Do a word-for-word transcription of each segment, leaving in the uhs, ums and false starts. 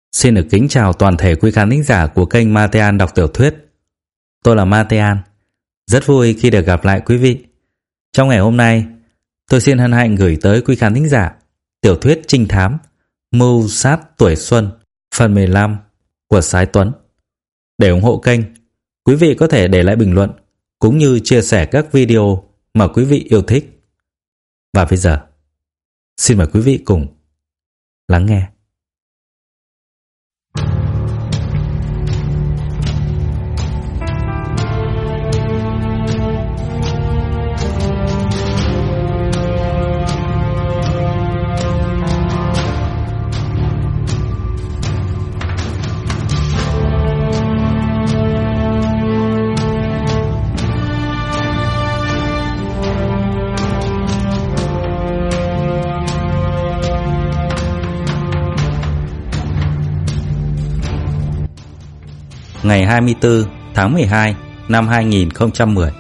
Xin được kính chào toàn thể quý khán thính giả của kênh Matean đọc tiểu thuyết. Tôi là Matean, rất vui khi được gặp lại quý vị. Trong ngày hôm nay, tôi xin hân hạnh gửi tới quý khán thính giả tiểu thuyết trinh thám Mưu sát tuổi xuân phần mười lăm của Sái Tuấn. Để ủng hộ kênh, quý vị có thể để lại bình luận cũng như chia sẻ các video mà quý vị yêu thích. Và bây giờ, xin mời quý vị cùng lắng nghe. Ngày hai mươi tư tháng mười hai năm hai nghìn không trăm mười.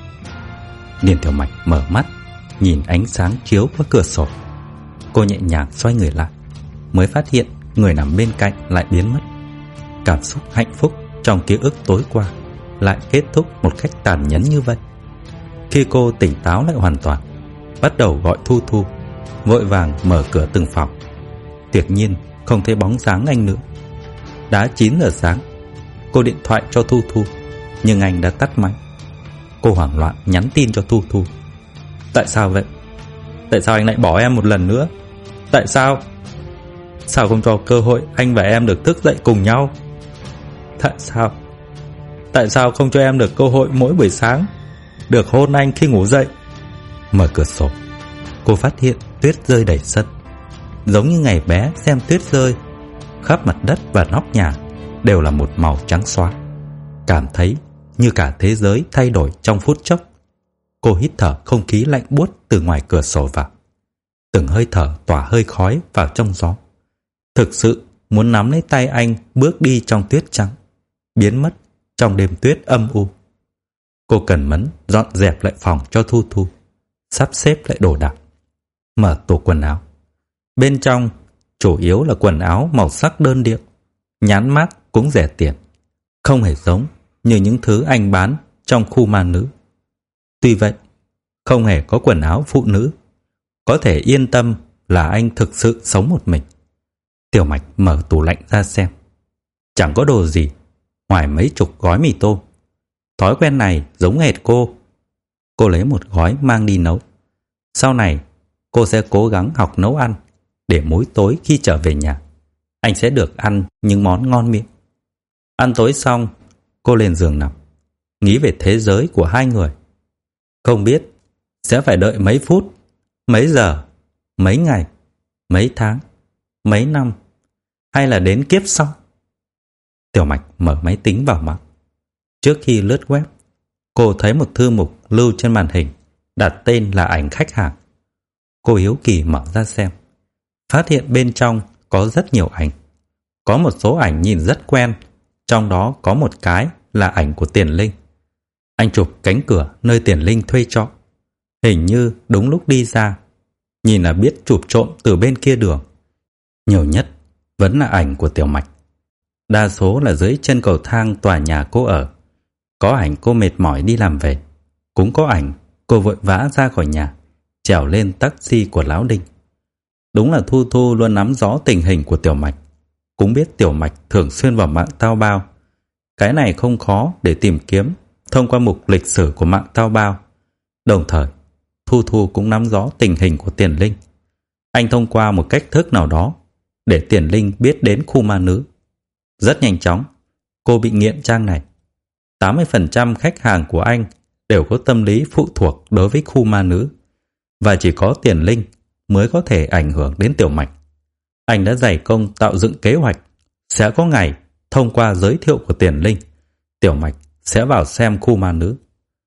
Điền Tiểu Mạch mở mắt, nhìn ánh sáng chiếu qua cửa sổ. Cô nhẹ nhàng xoay người lại, mới phát hiện người nằm bên cạnh lại biến mất. Cảm xúc hạnh phúc trong ký ức tối qua lại kết thúc một cách tàn nhẫn như vậy. Khi cô tỉnh táo lại hoàn toàn, bắt đầu gọi Thu Thu, vội vàng mở cửa từng phòng. Tuyệt nhiên không thấy bóng dáng anh nữa. Đã chín giờ sáng. Cô điện thoại cho Thu Thu, nhưng anh đã tắt máy. Cô hoảng loạn nhắn tin cho Thu Thu. Tại sao vậy? Tại sao anh lại bỏ em một lần nữa? Tại sao? Sao không cho cơ hội anh và em được thức dậy cùng nhau? Tại sao? Tại sao không cho em được cơ hội mỗi buổi sáng được hôn anh khi ngủ dậy? Mở cửa sổ, cô phát hiện tuyết rơi đầy sân. Giống như ngày bé xem tuyết rơi, khắp mặt đất và nóc nhà đều là một màu trắng xóa. Cảm thấy như cả thế giới thay đổi trong phút chốc. Cô hít thở không khí lạnh buốt từ ngoài cửa sổ vào. Từng hơi thở tỏa hơi khói vào trong gió. Thực sự muốn nắm lấy tay anh bước đi trong tuyết trắng, biến mất trong đêm tuyết âm u. Cô cần mẫn dọn dẹp lại phòng cho Thu Thu, sắp xếp lại đồ đạc, mở tủ quần áo. Bên trong chủ yếu là quần áo màu sắc đơn điệu, nhãn mác cũng rẻ tiền, không hề giống như những thứ anh bán trong khu ma nữ. Tuy vậy, không hề có quần áo phụ nữ. Có thể yên tâm là anh thực sự sống một mình. Tiểu Mạch mở tủ lạnh ra xem. Chẳng có đồ gì ngoài mấy chục gói mì tôm. Thói quen này giống hệt cô. Cô lấy một gói mang đi nấu. Sau này, cô sẽ cố gắng học nấu ăn, để mỗi tối khi trở về nhà, anh sẽ được ăn những món ngon miệng. Ăn tối xong, cô lên giường nằm, nghĩ về thế giới của hai người. Không biết sẽ phải đợi mấy phút, mấy giờ, mấy ngày, mấy tháng, mấy năm, hay là đến kiếp sau. Tiểu Mạch mở máy tính vào mạng. Trước khi lướt web, cô thấy một thư mục lưu trên màn hình, đặt tên là ảnh khách hàng. Cô hiếu kỳ mở ra xem, phát hiện bên trong có rất nhiều ảnh. Có một số ảnh nhìn rất quen, trong đó có một cái là ảnh của Tiền Linh. Anh chụp cánh cửa nơi Tiền Linh thuê trọ. Hình như đúng lúc đi ra, nhìn là biết chụp trộm từ bên kia đường. Nhiều nhất vẫn là ảnh của Tiểu Mạch. Đa số là dưới chân cầu thang tòa nhà cô ở. Có ảnh cô mệt mỏi đi làm về, cũng có ảnh cô vội vã ra khỏi nhà, trèo lên taxi của Lão Đinh. Đúng là Thu Thu luôn nắm rõ tình hình của Tiểu Mạch, cũng biết Tiểu Mạch thường xuyên vào mạng Tao Bao. Cái này không khó để tìm kiếm thông qua mục lịch sử của mạng Tao Bao. Đồng thời, Thu Thu cũng nắm rõ tình hình của Tiền Linh. Anh thông qua một cách thức nào đó để Tiền Linh biết đến khu ma nữ. Rất nhanh chóng, cô bị nghiện trang này. tám mươi phần trăm khách hàng của anh đều có tâm lý phụ thuộc đối với khu ma nữ, và chỉ có Tiền Linh mới có thể ảnh hưởng đến Tiểu Mạch. Anh đã dày công tạo dựng kế hoạch, sẽ có ngày thông qua giới thiệu của Tiền Linh, Tiểu Mạch sẽ vào xem khu ma nữ.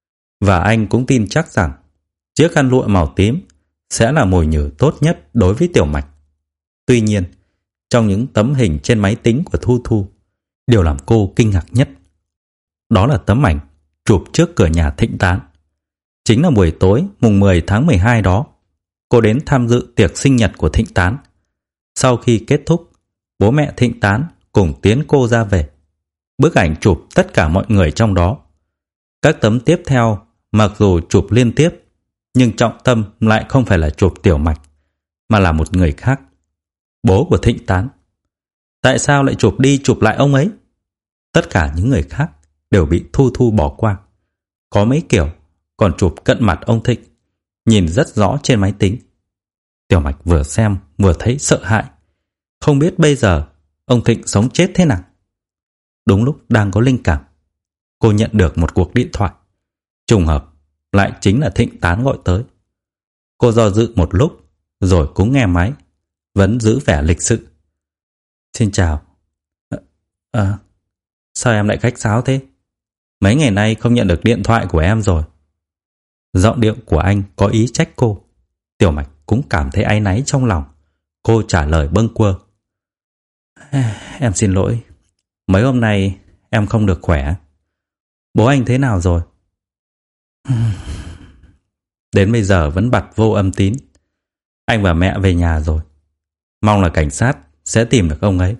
Và anh cũng tin chắc rằng chiếc khăn lụa màu tím sẽ là mồi nhử tốt nhất đối với Tiểu Mạch. Tuy nhiên, trong những tấm hình trên máy tính của Thu Thu, điều làm cô kinh ngạc nhất, đó là tấm ảnh chụp trước cửa nhà Thịnh Tán. Chính là buổi tối mùng mười tháng mười hai đó, cô đến tham dự tiệc sinh nhật của Thịnh Tán. Sau khi kết thúc, bố mẹ Thịnh Tán cùng tiến cô ra về. Bức ảnh chụp tất cả mọi người trong đó. Các tấm tiếp theo mặc dù chụp liên tiếp, nhưng trọng tâm lại không phải là chụp Tiểu Mạch, mà là một người khác, bố của Thịnh Tán. Tại sao lại chụp đi chụp lại ông ấy? Tất cả những người khác đều bị Thu Thu bỏ qua. Có mấy kiểu còn chụp cận mặt ông Thịnh, nhìn rất rõ trên máy tính. Tiểu Mạch vừa xem vừa thấy sợ hãi, không biết bây giờ ông Thịnh sống chết thế nào. Đúng lúc đang có linh cảm, cô nhận được một cuộc điện thoại. Trùng hợp lại chính là Thịnh Tán gọi tới. Cô do dự một lúc rồi cũng nghe máy, vẫn giữ vẻ lịch sự. Xin chào. À, à, sao em lại khách sáo thế? Mấy ngày nay không nhận được điện thoại của em rồi. Giọng điệu của anh có ý trách cô. Tiểu Mạch cũng cảm thấy áy náy trong lòng. Cô trả lời bâng quơ. Em xin lỗi, mấy hôm nay em không được khỏe. Bố anh thế nào rồi? Đến bây giờ vẫn bặt vô âm tín. Anh và mẹ về nhà rồi. Mong là cảnh sát sẽ tìm được ông ấy.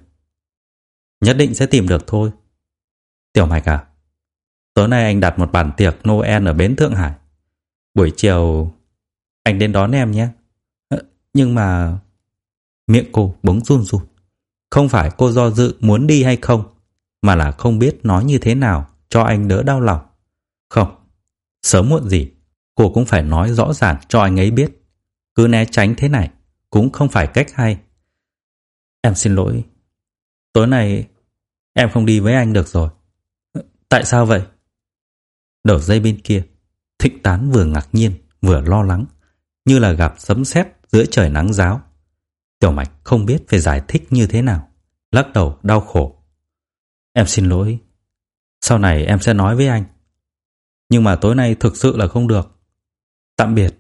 Nhất định sẽ tìm được thôi. Tiểu Mạch à, tối nay anh đặt một bàn tiệc Noel ở bến Thượng Hải. Buổi chiều anh đến đón em nhé. Nhưng mà... Miệng cô bỗng run run. Không phải cô do dự muốn đi hay không, mà là không biết nói như thế nào cho anh đỡ đau lòng. Không, sớm muộn gì cô cũng phải nói rõ ràng cho anh ấy biết. Cứ né tránh thế này cũng không phải cách hay. Em xin lỗi, tối nay em không đi với anh được rồi. Tại sao vậy? Đầu dây bên kia, Thịnh Tán vừa ngạc nhiên vừa lo lắng, như là gặp sấm sét giữa trời nắng ráo. Tiểu Mạch không biết phải giải thích như thế nào, lắc đầu đau khổ. Em xin lỗi, sau này em sẽ nói với anh. Nhưng mà tối nay thực sự là không được. Tạm biệt.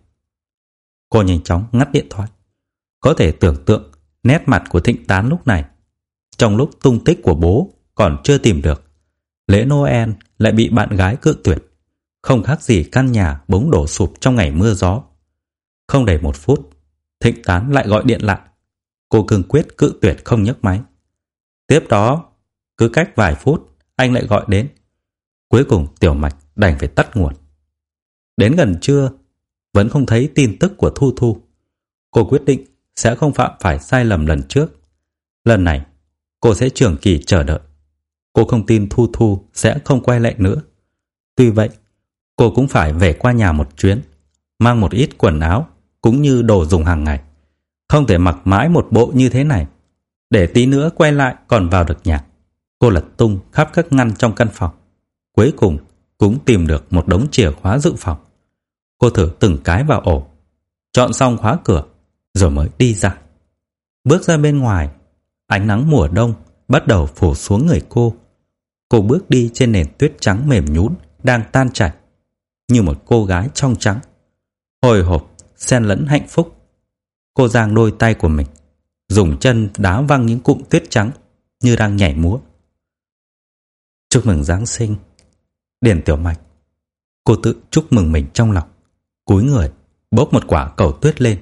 Cô nhanh chóng ngắt điện thoại. Có thể tưởng tượng nét mặt của Thịnh Tán lúc này. Trong lúc tung tích của bố còn chưa tìm được, lễ Noel lại bị bạn gái cự tuyệt. Không khác gì căn nhà bỗng đổ sụp trong ngày mưa gió. Không đầy một phút, Thịnh Tán lại gọi điện lại. Cô cương quyết cự tuyệt không nhấc máy. Tiếp đó, cứ cách vài phút anh lại gọi đến. Cuối cùng Tiểu Mạch đành phải tắt nguồn. Đến gần trưa vẫn không thấy tin tức của Thu Thu. Cô quyết định sẽ không phạm phải sai lầm lần trước. Lần này cô sẽ trường kỳ chờ đợi. Cô không tin Thu Thu sẽ không quay lại nữa. Tuy vậy, cô cũng phải về qua nhà một chuyến, mang một ít quần áo cũng như đồ dùng hàng ngày. Không thể mặc mãi một bộ như thế này, để tí nữa quay lại còn vào được nhà. Cô lật tung khắp các ngăn trong căn phòng. Cuối cùng cũng tìm được một đống chìa khóa dự phòng. Cô thử từng cái vào ổ, chọn xong khóa cửa, rồi mới đi ra. Bước ra bên ngoài, ánh nắng mùa đông bắt đầu phủ xuống người cô. Cô bước đi trên nền tuyết trắng mềm nhũn đang tan chảy, như một cô gái trong trắng, hồi hộp xen lẫn hạnh phúc. Cô giang đôi tay của mình, dùng chân đá văng những cụm tuyết trắng như đang nhảy múa. Chúc mừng Giáng sinh, Điền Tiểu Mạch. Cô tự chúc mừng mình trong lòng, cúi người bốc một quả cầu tuyết lên.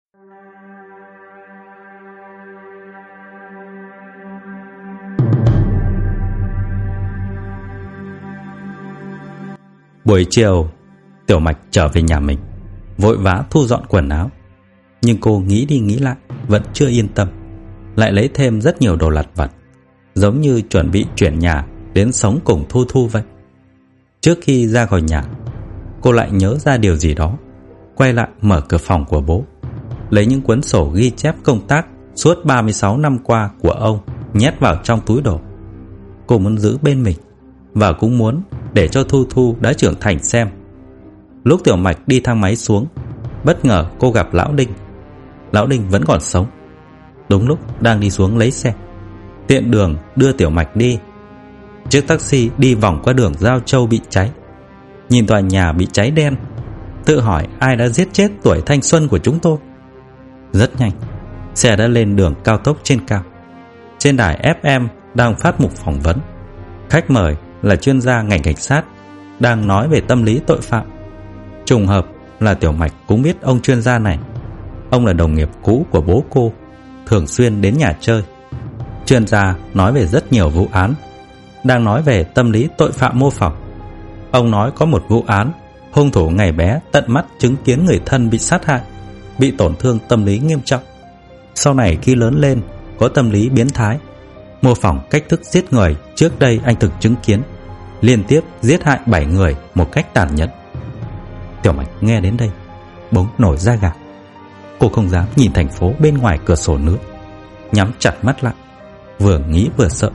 Buổi chiều, Tiểu Mạch trở về nhà mình, vội vã thu dọn quần áo. Nhưng cô nghĩ đi nghĩ lại vẫn chưa yên tâm, lại lấy thêm rất nhiều đồ lặt vặt, giống như chuẩn bị chuyển nhà đến sống cùng Thu Thu vậy. Trước khi ra khỏi nhà, cô lại nhớ ra điều gì đó, quay lại mở cửa phòng của bố, lấy những cuốn sổ ghi chép công tác suốt ba mươi sáu năm qua của ông nhét vào trong túi đồ. Cô muốn giữ bên mình, và cũng muốn để cho Thu Thu đã trưởng thành xem. Lúc Tiểu Mạch đi thang máy xuống, bất ngờ cô gặp Lão Đinh. Lão Đinh vẫn còn sống. Đúng lúc đang đi xuống lấy xe, tiện đường đưa Tiểu Mạch đi. Chiếc taxi đi vòng qua đường Giao Châu bị cháy. Nhìn tòa nhà bị cháy đen, tự hỏi ai đã giết chết tuổi thanh xuân của chúng tôi. Rất nhanh, xe đã lên đường cao tốc trên cao. Trên đài ép em đang phát mục phỏng vấn. Khách mời là chuyên gia ngành cảnh sát, đang nói về tâm lý tội phạm. Trùng hợp là Tiểu Mạch cũng biết ông chuyên gia này. Ông là đồng nghiệp cũ của bố cô, thường xuyên đến nhà chơi. Chuyên gia nói về rất nhiều vụ án, đang nói về tâm lý tội phạm mô phỏng. Ông nói có một vụ án, hung thủ ngày bé tận mắt chứng kiến người thân bị sát hại, bị tổn thương tâm lý nghiêm trọng. Sau này khi lớn lên có tâm lý biến thái, mô phỏng cách thức giết người trước đây anh từng chứng kiến, liên tiếp giết hại bảy người một cách tàn nhẫn. Tiểu Mạch nghe đến đây bỗng nổi da gà. Cô không dám nhìn thành phố bên ngoài cửa sổ nữa, nhắm chặt mắt lại, vừa nghĩ vừa sợ.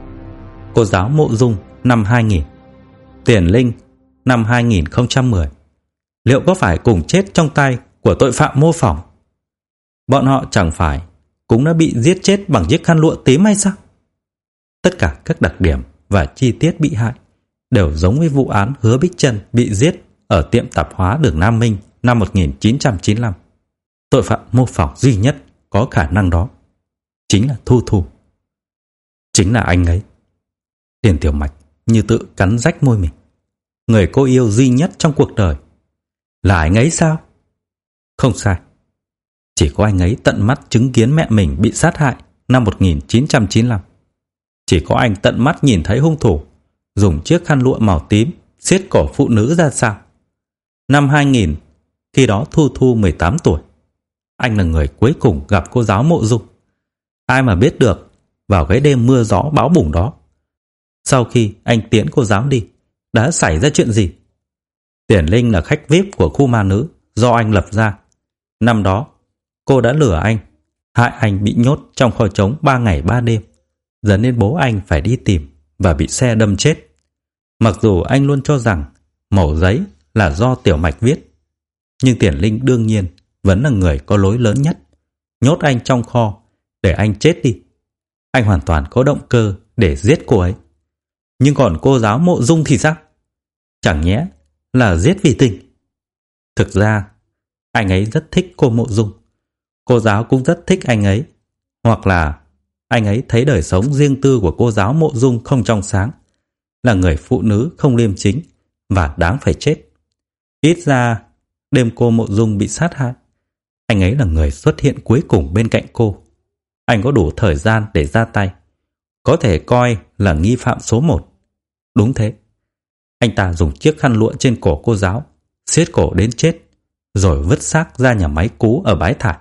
Cô giáo Mộ Dung năm hai nghìn, Tiền Linh năm hai nghìn không trăm mười, liệu có phải cùng chết trong tay của tội phạm mô phỏng? Bọn họ chẳng phải cũng đã bị giết chết bằng chiếc khăn lụa tím hay sao? Tất cả các đặc điểm và chi tiết bị hại đều giống với vụ án Hứa Bích Trân bị giết ở tiệm tạp hóa đường Nam Minh năm một nghìn chín trăm chín mươi lăm. Tội phạm mô phỏng duy nhất có khả năng đó chính là Thu Thu. Chính là anh ấy. Tiền Tiểu Mạch như tự cắn rách môi mình. Người cô yêu duy nhất trong cuộc đời là anh ấy sao? Không sai. Chỉ có anh ấy tận mắt chứng kiến mẹ mình bị sát hại năm một nghìn chín trăm chín mươi lăm. Chỉ có anh tận mắt nhìn thấy hung thủ dùng chiếc khăn lụa màu tím siết cổ phụ nữ ra sao. Năm hai nghìn, khi đó Thu Thu mười tám tuổi. Anh là người cuối cùng gặp cô giáo Mộ Dung. Ai mà biết được vào cái đêm mưa gió bão bùng đó, sau khi anh tiễn cô giáo đi, đã xảy ra chuyện gì? Tiền Linh là khách vi ai pi của khu ma nữ do anh lập ra. Năm đó, cô đã lừa anh, hại anh bị nhốt trong kho trống ba ngày ba đêm, dẫn đến bố anh phải đi tìm và bị xe đâm chết. Mặc dù anh luôn cho rằng mẩu giấy là do Tiểu Mạch viết, nhưng Tiền Linh đương nhiên vẫn là người có lỗi lớn nhất, nhốt anh trong kho để anh chết đi. Anh hoàn toàn có động cơ để giết cô ấy. Nhưng còn cô giáo Mộ Dung thì sao? Chẳng nhẽ là giết vì tình? Thực ra, anh ấy rất thích cô Mộ Dung. Cô giáo cũng rất thích anh ấy. Hoặc là anh ấy thấy đời sống riêng tư của cô giáo Mộ Dung không trong sáng, là người phụ nữ không liêm chính và đáng phải chết. Ít ra, đêm cô Mộ Dung bị sát hại, anh ấy là người xuất hiện cuối cùng bên cạnh cô. Anh có đủ thời gian để ra tay, có thể coi là nghi phạm số một. Đúng thế, anh ta dùng chiếc khăn lụa trên cổ cô giáo siết cổ đến chết, rồi vứt xác ra nhà máy cũ ở bãi thải.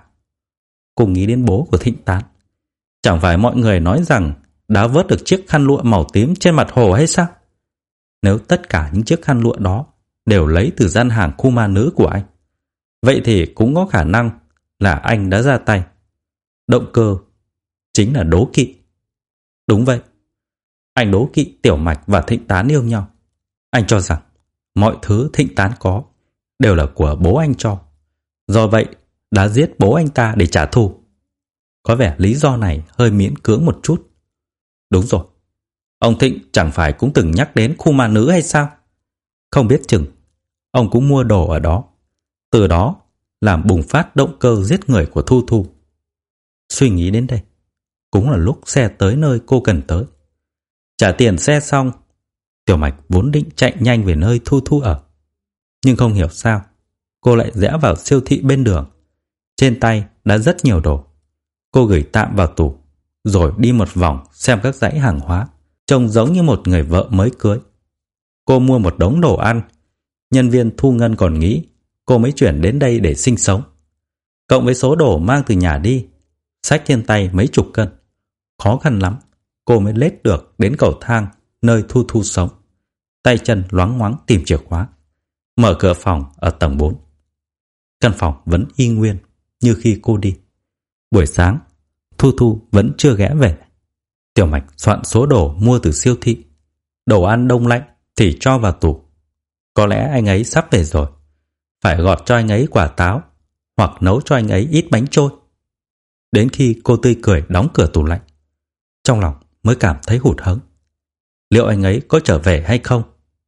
Cô nghĩ đến bố của Thịnh Tán. Chẳng phải mọi người nói rằng đã vớt được chiếc khăn lụa màu tím trên mặt hồ hay sao? Nếu tất cả những chiếc khăn lụa đó đều lấy từ gian hàng khu ma nữ của anh, vậy thì cũng có khả năng là anh đã ra tay. Động cơ chính là đố kỵ. Đúng vậy, anh đố kỵ Tiểu Mạch và Thịnh Tán yêu nhau. Anh cho rằng mọi thứ Thịnh Tán có đều là của bố anh cho, do vậy đã giết bố anh ta để trả thù. Có vẻ lý do này hơi miễn cưỡng một chút. Đúng rồi, ông Thịnh chẳng phải cũng từng nhắc đến khu ma nữ hay sao? Không biết chừng ông cũng mua đồ ở đó, từ đó làm bùng phát động cơ giết người của Thu Thu. Suy nghĩ đến đây, cũng là lúc xe tới nơi cô cần tới. Trả tiền xe xong, Tiểu Mạch vốn định chạy nhanh về nơi Thu Thu ở. Nhưng không hiểu sao, cô lại rẽ vào siêu thị bên đường. Trên tay đã rất nhiều đồ. Cô gửi tạm vào tủ, rồi đi một vòng xem các dãy hàng hóa, trông giống như một người vợ mới cưới. Cô mua một đống đồ ăn. Nhân viên thu ngân còn nghĩ cô mới chuyển đến đây để sinh sống. Cộng với số đồ mang từ nhà đi, xách trên tay mấy chục cân, khó khăn lắm cô mới lết được đến cầu thang nơi Thu Thu sống. Tay chân loáng ngoáng tìm chìa khóa, mở cửa phòng ở tầng bốn. Căn phòng vẫn y nguyên như khi cô đi. Buổi sáng, Thu Thu vẫn chưa ghé về. Tiểu Mạch soạn số đồ mua từ siêu thị. Đồ ăn đông lạnh thì cho vào tủ. Có lẽ anh ấy sắp về rồi, phải gọt cho anh ấy quả táo hoặc nấu cho anh ấy ít bánh trôi. Đến khi cô tươi cười đóng cửa tủ lạnh, trong lòng mới cảm thấy hụt hẫng. Liệu anh ấy có trở về hay không?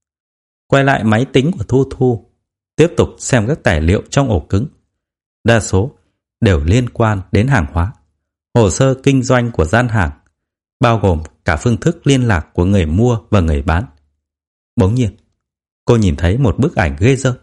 Quay lại máy tính của Thu Thu, tiếp tục xem các tài liệu trong ổ cứng. Đa số đều liên quan đến hàng hóa, hồ sơ kinh doanh của gian hàng, bao gồm cả phương thức liên lạc của người mua và người bán. Bỗng nhiên, cô nhìn thấy một bức ảnh ghê rợn.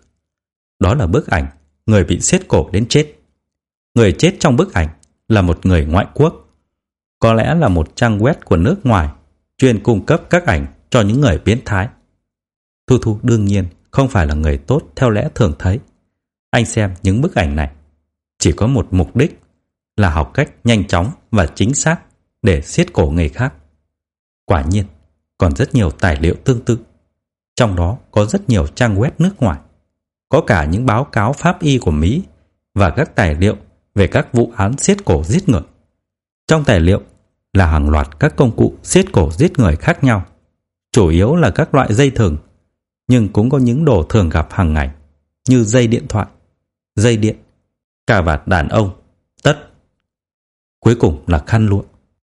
Đó là bức ảnh người bị siết cổ đến chết. Người chết trong bức ảnh là một người ngoại quốc. Có lẽ là một trang web của nước ngoài chuyên cung cấp các ảnh cho những người biến thái. Thu Thu đương nhiên không phải là người tốt theo lẽ thường thấy. Anh xem những bức ảnh này chỉ có một mục đích là học cách nhanh chóng và chính xác để xiết cổ người khác. Quả nhiên, còn rất nhiều tài liệu tương tự. Trong đó có rất nhiều trang web nước ngoài. Có cả những báo cáo pháp y của Mỹ và các tài liệu về các vụ án xiết cổ giết người. Trong tài liệu là hàng loạt các công cụ xiết cổ giết người khác nhau. Chủ yếu là các loại dây thừng, nhưng cũng có những đồ thường gặp hàng ngày như dây điện thoại, dây điện, cà vạt đàn ông, tất. Cuối cùng là khăn lụa.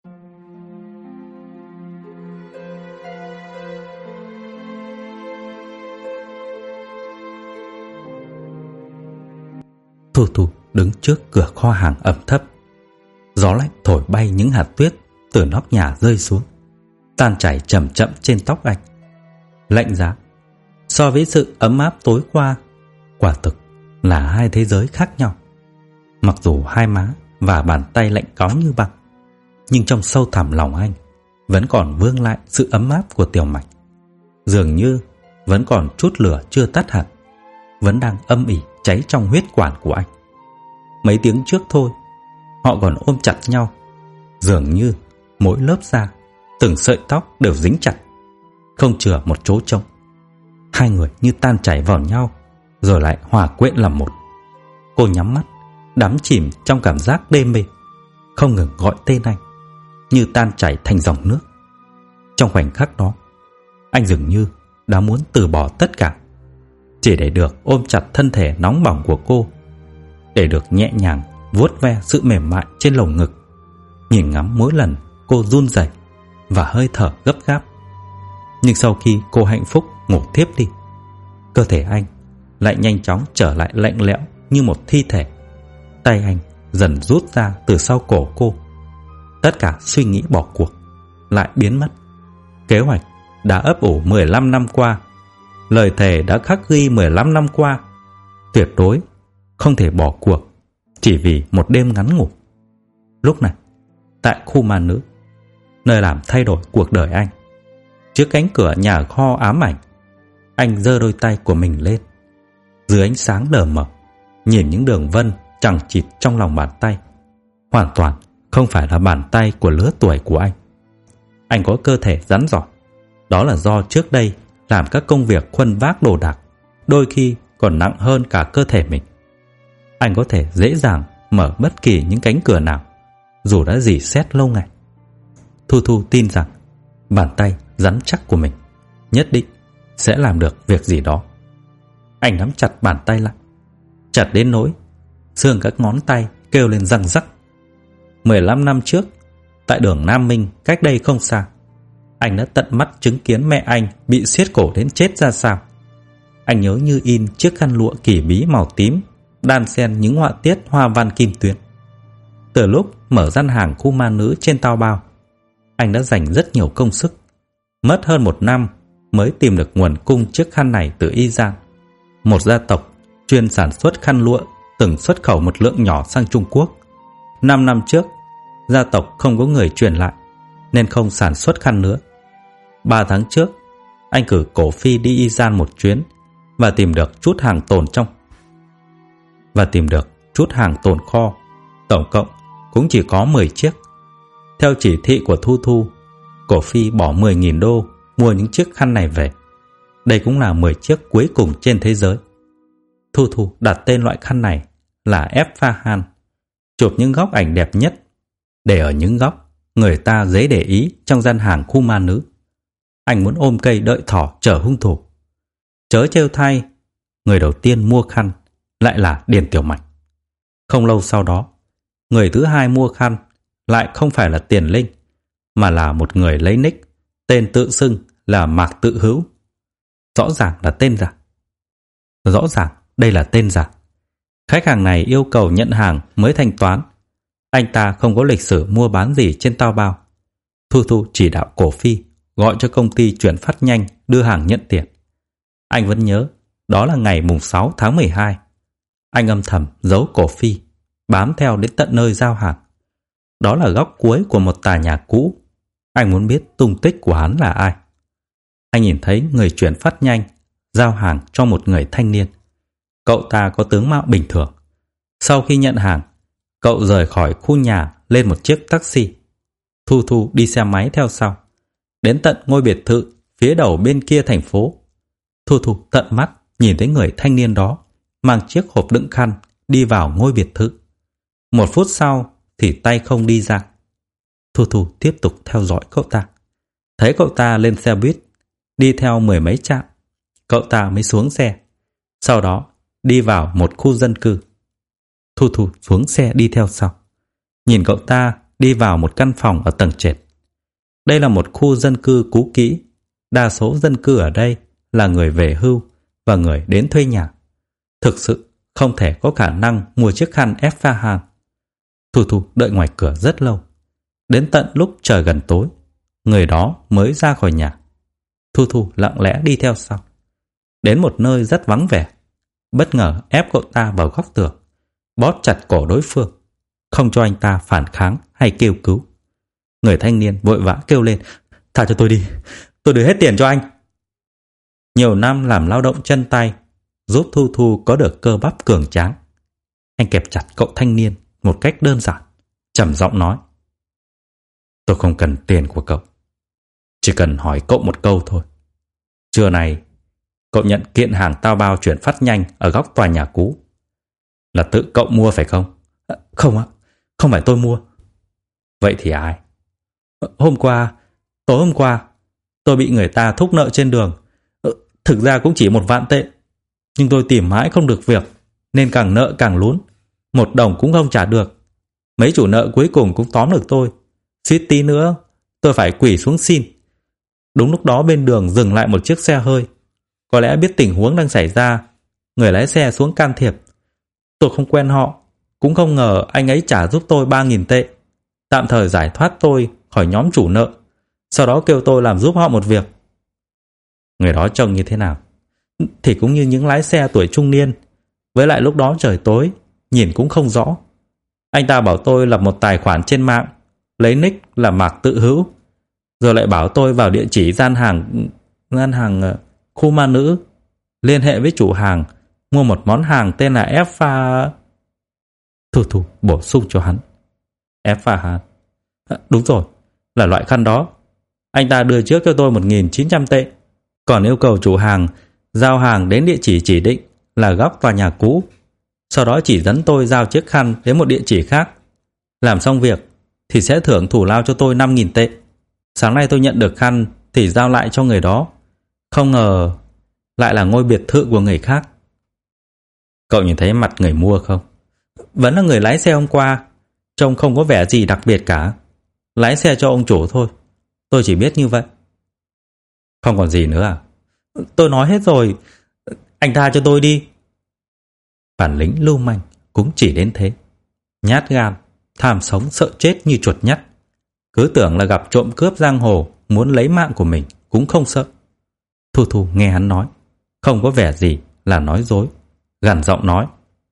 Thu Thu đứng trước cửa kho hàng ẩm thấp. Gió lạnh thổi bay những hạt tuyết từ nóc nhà rơi xuống, tan chảy chậm chậm trên tóc anh. Lạnh giá so với sự ấm áp tối qua, quả thực là hai thế giới khác nhau. Mặc dù hai má và bàn tay lạnh cóng như băng, nhưng trong sâu thẳm lòng anh vẫn còn vương lại sự ấm áp của Tiểu Mạch. Dường như vẫn còn chút lửa chưa tắt hẳn, vẫn đang âm ỉ cháy trong huyết quản của anh. Mấy tiếng trước thôi, họ còn ôm chặt nhau, dường như mỗi lớp da, từng sợi tóc đều dính chặt, không chừa một chỗ trống. Hai người như tan chảy vào nhau, rồi lại hòa quyện làm một. Cô nhắm mắt, đắm chìm trong cảm giác đê mê, không ngừng gọi tên anh, như tan chảy thành dòng nước. Trong khoảnh khắc đó, anh dường như đã muốn từ bỏ tất cả, chỉ để được ôm chặt thân thể nóng bỏng của cô, để được nhẹ nhàng vuốt ve sự mềm mại trên lồng ngực, nhìn ngắm mỗi lần cô run rẩy và hơi thở gấp gáp. Nhưng sau khi cô hạnh phúc ngủ thiếp đi, cơ thể anh lại nhanh chóng trở lại lạnh lẽo như một thi thể. Tay anh dần rút ra từ sau cổ cô. Tất cả suy nghĩ bỏ cuộc lại biến mất. Kế hoạch đã ấp ủ mười lăm năm qua, lời thề đã khắc ghi mười lăm năm qua, tuyệt đối không thể bỏ cuộc chỉ vì một đêm ngắn ngủ. Lúc này, tại khu ma nữ, nơi làm thay đổi cuộc đời anh, trước cánh cửa nhà kho ám ảnh, anh giơ đôi tay của mình lên. Dưới ánh sáng lờ mờ, nhìn những đường vân chằng chịt trong lòng bàn tay, hoàn toàn không phải là bàn tay của lứa tuổi của anh. Anh có cơ thể rắn giỏi, đó là do trước đây làm các công việc khuân vác đồ đạc, đôi khi còn nặng hơn cả cơ thể mình. Anh có thể dễ dàng mở bất kỳ những cánh cửa nào, dù đã rỉ sét lâu ngày. Thu Thu tin rằng bàn tay rắn chắc của mình nhất định sẽ làm được việc gì đó. Anh nắm chặt bàn tay lại, chặt đến nỗi xương các ngón tay kêu lên răng rắc. mười lăm năm trước, tại đường Nam Minh cách đây không xa, anh đã tận mắt chứng kiến mẹ anh bị siết cổ đến chết ra sao. Anh nhớ như in chiếc khăn lụa kỳ bí màu tím đan xen những họa tiết hoa văn kim tuyến. Từ lúc mở gian hàng khu ma nữ trên Taobao, anh đã dành rất nhiều công sức, mất hơn một năm mới tìm được nguồn cung chiếc khăn này từ Iran, một gia tộc chuyên sản xuất khăn lụa từng xuất khẩu một lượng nhỏ sang Trung Quốc. Năm năm trước, gia tộc không có người truyền lại nên không sản xuất khăn nữa. Ba tháng trước, anh cử Cổ Phi đi Iran một chuyến và tìm được chút hàng tồn trong và tìm được chút hàng tồn kho, tổng cộng cũng chỉ có mười chiếc. Theo chỉ thị của Thu Thu, Cổ Phi bỏ mười nghìn đô mua những chiếc khăn này về. Đây cũng là mười chiếc cuối cùng trên thế giới. Thu Thu đặt tên loại khăn này là Esfahan, chụp những góc ảnh đẹp nhất, để ở những góc người ta dễ để ý trong gian hàng khu ma nữ. Anh muốn ôm cây đợi thỏ chở hung thủ. Chớ trêu thay, người đầu tiên mua khăn lại là Điền Tiểu Mạch. Không lâu sau đó, người thứ hai mua khăn lại không phải là Tiền Linh, mà là một người lấy nick tên tự xưng là Mạc Tự Hữu. Rõ ràng là tên giả. Rõ ràng đây là tên giả. Khách hàng này yêu cầu nhận hàng mới thanh toán. Anh ta không có lịch sử mua bán gì trên Taobao. Thu Thu chỉ đạo Cổ Phi gọi cho công ty chuyển phát nhanh đưa hàng nhận tiền. Anh vẫn nhớ, đó là ngày mùng sáu tháng mười hai. Anh âm thầm giấu Cổ Phi, bám theo đến tận nơi giao hàng. Đó là góc cuối của một tòa nhà cũ. Anh muốn biết tung tích của hắn là ai. Anh nhìn thấy người chuyển phát nhanh giao hàng cho một người thanh niên. Cậu ta có tướng mạo bình thường. Sau khi nhận hàng, cậu rời khỏi khu nhà lên một chiếc taxi. Thu Thu đi xe máy theo sau. Đến tận ngôi biệt thự phía đầu bên kia thành phố. Thu Thu tận mắt nhìn thấy người thanh niên đó mang chiếc hộp đựng khăn đi vào ngôi biệt thự. Một phút sau thì tay không đi ra. Thu Thu tiếp tục theo dõi cậu ta. Thấy cậu ta lên xe buýt, đi theo mười mấy trạm, cậu ta mới xuống xe. Sau đó đi vào một khu dân cư. Thu Thu xuống xe đi theo sau. Nhìn cậu ta đi vào một căn phòng ở tầng trệt. Đây là một khu dân cư cũ kỹ. Đa số dân cư ở đây là người về hưu và người đến thuê nhà. Thực sự không thể có khả năng mua chiếc khăn ép pha hàng. Thu Thu đợi ngoài cửa rất lâu. Đến tận lúc trời gần tối, người đó mới ra khỏi nhà. Thu Thu lặng lẽ đi theo sau. Đến một nơi rất vắng vẻ, bất ngờ ép cậu ta vào góc tường, bóp chặt cổ đối phương, không cho anh ta phản kháng hay kêu cứu. Người thanh niên vội vã kêu lên: "Tha cho tôi đi, tôi đưa hết tiền cho anh." Nhiều năm làm lao động chân tay giúp Thu Thu có được cơ bắp cường tráng. Anh kẹp chặt cậu thanh niên một cách đơn giản, trầm giọng nói: "Tôi không cần tiền của cậu, chỉ cần hỏi cậu một câu thôi. Trưa nay cậu nhận kiện hàng tao bao chuyển phát nhanh ở góc tòa nhà cũ. Là tự cậu mua phải không?" À, "Không ạ, không phải tôi mua." "Vậy thì ai?" "Hôm qua, tối hôm qua, tôi bị người ta thúc nợ trên đường. Thực ra cũng chỉ một vạn tệ, nhưng tôi tìm mãi không được việc, nên càng nợ càng lún. Một đồng cũng không trả được. Mấy chủ nợ cuối cùng cũng tóm được tôi. Suýt tí nữa, tôi phải quỳ xuống xin. Đúng lúc đó bên đường dừng lại một chiếc xe hơi. Có lẽ biết tình huống đang xảy ra, người lái xe xuống can thiệp. Tôi không quen họ, cũng không ngờ anh ấy trả giúp tôi ba nghìn tệ, tạm thời giải thoát tôi khỏi nhóm chủ nợ. Sau đó kêu tôi làm giúp họ một việc." "Người đó trông như thế nào?" "Thì cũng như những lái xe tuổi trung niên. Với lại lúc đó trời tối, nhìn cũng không rõ. Anh ta bảo tôi lập một tài khoản trên mạng, lấy nick là Mạc Tự Hữu, rồi lại bảo tôi vào địa chỉ gian hàng gian hàng khu ma nữ, liên hệ với chủ hàng, mua một món hàng tên là ép pha." Thu Thu bổ sung cho hắn: "ép pha hàng. À, đúng rồi, là loại khăn đó. Anh ta đưa trước cho tôi một nghìn chín trăm tệ, còn yêu cầu chủ hàng giao hàng đến địa chỉ chỉ định là góc tòa nhà cũ. Sau đó chỉ dẫn tôi giao chiếc khăn đến một địa chỉ khác. Làm xong việc thì sẽ thưởng thù lao cho tôi năm nghìn tệ. Sáng nay tôi nhận được khăn thì giao lại cho người đó. Không ngờ lại là ngôi biệt thự của người khác." "Cậu nhìn thấy mặt người mua không?" "Vẫn là người lái xe hôm qua, trông không có vẻ gì đặc biệt cả. Lái xe cho ông chủ thôi, tôi chỉ biết như vậy." "Không còn gì nữa à?" "Tôi nói hết rồi, anh tha cho tôi đi." Bản lĩnh lưu manh cũng chỉ đến thế. Nhát gan, tham sống sợ chết như chuột nhắt. Cứ tưởng là gặp trộm cướp giang hồ muốn lấy mạng của mình cũng không sợ. Thu Thu nghe hắn nói, không có vẻ gì là nói dối, gằn giọng nói: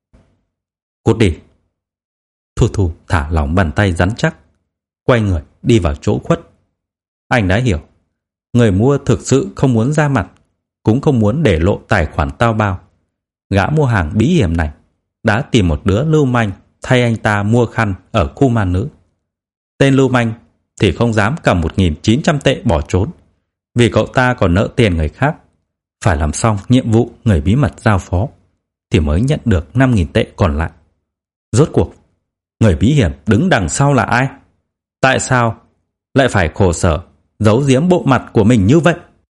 "Cút đi." Thu Thu thả lỏng bàn tay rắn chắc, quay người đi vào chỗ khuất. Anh đã hiểu, người mua thực sự không muốn ra mặt, cũng không muốn để lộ tài khoản tao bao. Gã mua hàng bí hiểm này đã tìm một đứa lưu manh thay anh ta mua khăn ở khu ma nữ. Tên lưu manh thì không dám cầm một nghìn chín trăm tệ bỏ trốn, vì cậu ta còn nợ tiền người khác. Phải làm xong nhiệm vụ người bí mật giao phó thì mới nhận được năm nghìn tệ còn lại. Rốt cuộc, người bí hiểm đứng đằng sau là ai? Tại sao lại phải khổ sở giấu giếm bộ mặt của mình như vậy?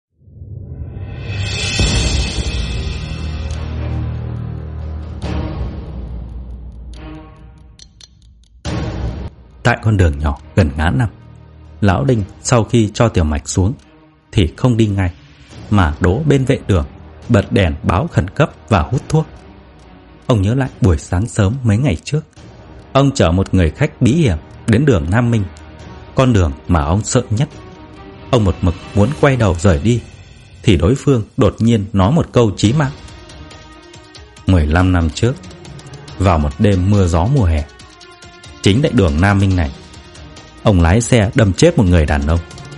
Tại con đường nhỏ gần ngã năm, Lão Đinh sau khi cho Tiểu Mạch xuống thì không đi ngay, mà đỗ bên vệ đường, bật đèn báo khẩn cấp và hút thuốc. Ông nhớ lại buổi sáng sớm mấy ngày trước, ông chở một người khách bí hiểm đến đường Nam Minh, con đường mà ông sợ nhất. Ông một mực muốn quay đầu rời đi thì đối phương đột nhiên nói một câu chí mạng. mười lăm năm trước, vào một đêm mưa gió mùa hè, chính tại đường Nam Minh này ông lái xe đâm chết một người đàn ông.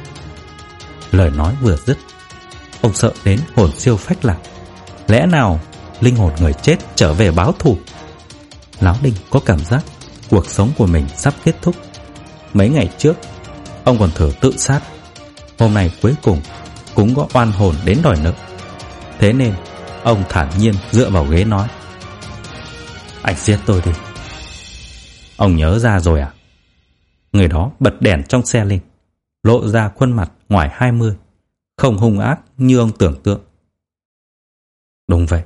Lời nói vừa dứt, ông sợ đến hồn siêu phách lạc. Lẽ nào linh hồn người chết trở về báo thù? Lão Đinh có cảm giác cuộc sống của mình sắp kết thúc. Mấy ngày trước ông còn thử tự sát, hôm nay cuối cùng cũng có oan hồn đến đòi nợ. Thế nên ông thản nhiên dựa vào ghế nói: "Anh giết tôi đi." Ông nhớ ra rồi à? Người đó bật đèn trong xe lên, lộ ra khuôn mặt ngoài hai mươi, không hung ác như ông tưởng tượng. Đúng vậy,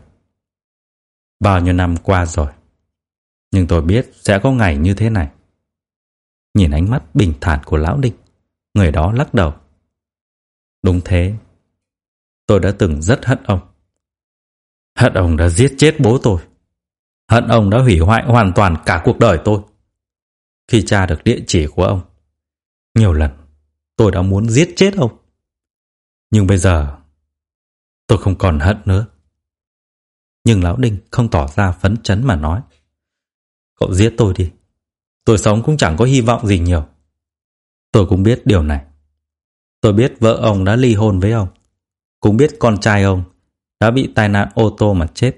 bao nhiêu năm qua rồi, nhưng tôi biết sẽ có ngày như thế này. Nhìn ánh mắt bình thản của lão Đinh, người đó lắc đầu. Đúng thế, tôi đã từng rất hận ông. Hận ông đã giết chết bố tôi. Hận ông đã hủy hoại hoàn toàn cả cuộc đời tôi. Khi tra được địa chỉ của ông, nhiều lần tôi đã muốn giết chết ông. Nhưng bây giờ tôi không còn hận nữa. Nhưng lão Đinh không tỏ ra phấn chấn mà nói: Cậu giết tôi đi, tôi sống cũng chẳng có hy vọng gì nhiều. Tôi cũng biết điều này. Tôi biết vợ ông đã ly hôn với ông, cũng biết con trai ông đã bị tai nạn ô tô mà chết.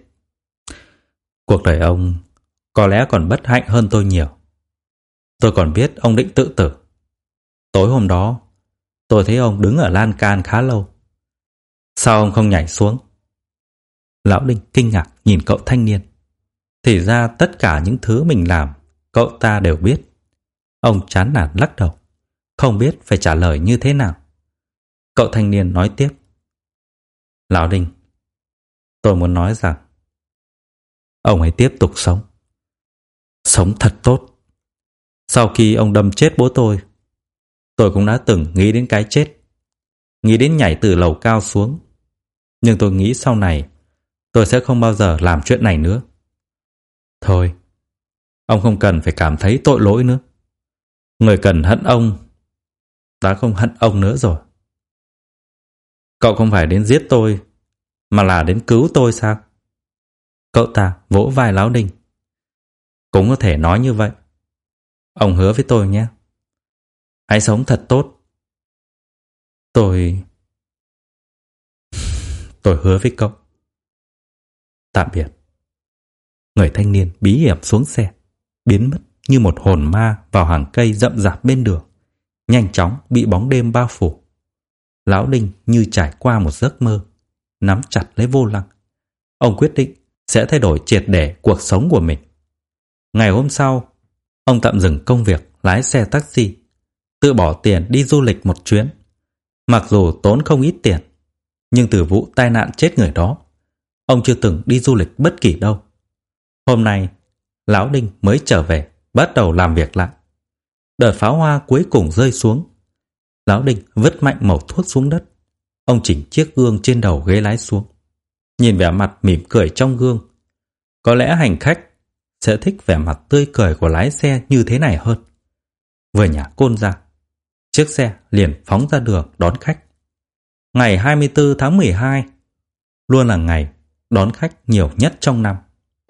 Cuộc đời ông có lẽ còn bất hạnh hơn tôi nhiều. Tôi còn biết ông định tự tử. Tối hôm đó tôi thấy ông đứng ở lan can khá lâu. Sao ông không nhảy xuống? Lão Đinh kinh ngạc nhìn cậu thanh niên. Thì ra tất cả những thứ mình làm cậu ta đều biết. Ông chán nản lắc đầu, không biết phải trả lời như thế nào. Cậu thanh niên nói tiếp: Lão Đinh, tôi muốn nói rằng ông hãy tiếp tục sống. Sống thật tốt. Sau khi ông đâm chết bố tôi, tôi cũng đã từng nghĩ đến cái chết, nghĩ đến nhảy từ lầu cao xuống. Nhưng tôi nghĩ sau này tôi sẽ không bao giờ làm chuyện này nữa. Thôi, ông không cần phải cảm thấy tội lỗi nữa. Người cần hận ông đã không hận ông nữa rồi. Cậu không phải đến giết tôi, mà là đến cứu tôi sao? Cậu ta vỗ vai Lão Đinh. Cũng có thể nói như vậy. Ông hứa với tôi nhé, hãy sống thật tốt. Tôi... Tôi hứa với cậu. Tạm biệt. Người thanh niên bí hiểm xuống xe, biến mất như một hồn ma vào hàng cây rậm rạp bên đường, nhanh chóng bị bóng đêm bao phủ. Lão Đinh như trải qua một giấc mơ, nắm chặt lấy vô lăng. Ông quyết định sẽ thay đổi triệt để cuộc sống của mình. Ngày hôm sau, ông tạm dừng công việc lái xe taxi, tự bỏ tiền đi du lịch một chuyến. Mặc dù tốn không ít tiền, nhưng từ vụ tai nạn chết người đó, ông chưa từng đi du lịch bất kỳ đâu. Hôm nay, Lão Đinh mới trở về, bắt đầu làm việc lại. Đợt pháo hoa cuối cùng rơi xuống. Lão Đinh vứt mạnh mẩu thuốc xuống đất. Ông chỉnh chiếc gương trên đầu ghế lái xuống, nhìn vẻ mặt mỉm cười trong gương. Có lẽ hành khách sẽ thích vẻ mặt tươi cười của lái xe như thế này hơn. Vừa nhả côn ra, chiếc xe liền phóng ra đường đón khách. Ngày hai mươi tư tháng mười hai luôn là ngày đón khách nhiều nhất trong năm.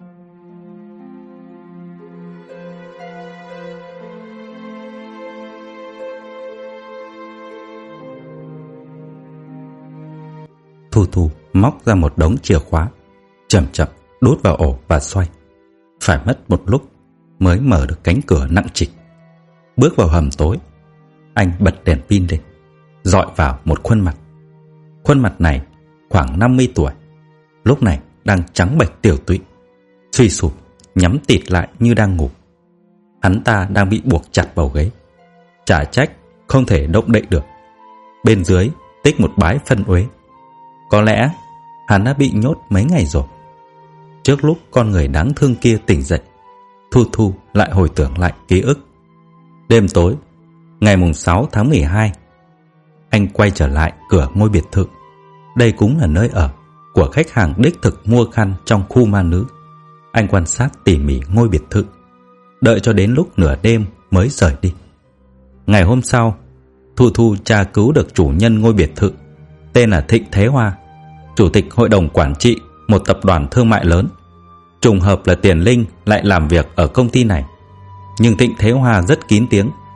Thu Thu móc ra một đống chìa khóa, chậm chậm đút vào ổ và xoay. Phải mất một lúc mới mở được cánh cửa nặng trịch. Bước vào hầm tối, anh bật đèn pin lên, dọi vào một khuôn mặt. Khuôn mặt này khoảng năm mươi tuổi, lúc này đang trắng bệch tiểu tụy, suy sụp, nhắm tịt lại như đang ngủ. Hắn ta đang bị buộc chặt vào ghế, chả trách không thể động đậy được. Bên dưới tích một bãi phân uế. Có lẽ hắn đã bị nhốt mấy ngày rồi. Trước lúc con người đáng thương kia tỉnh dậy, Thu Thu lại hồi tưởng lại ký ức. Đêm tối, ngày mùng sáu tháng mười hai, anh quay trở lại cửa ngôi biệt thự. Đây cũng là nơi ở của khách hàng đích thực mua khăn trong khu ma nữ. Anh quan sát tỉ mỉ ngôi biệt thự, đợi cho đến lúc nửa đêm mới rời đi. Ngày hôm sau, Thu Thu tra cứu được chủ nhân ngôi biệt thự, tên là Thịnh Thế Hoa, chủ tịch hội đồng quản trị một tập đoàn thương mại lớn. Trùng hợp là Tiền Linh lại làm việc ở công ty này. Nhưng Thịnh Thế Hoa rất kín tiếng,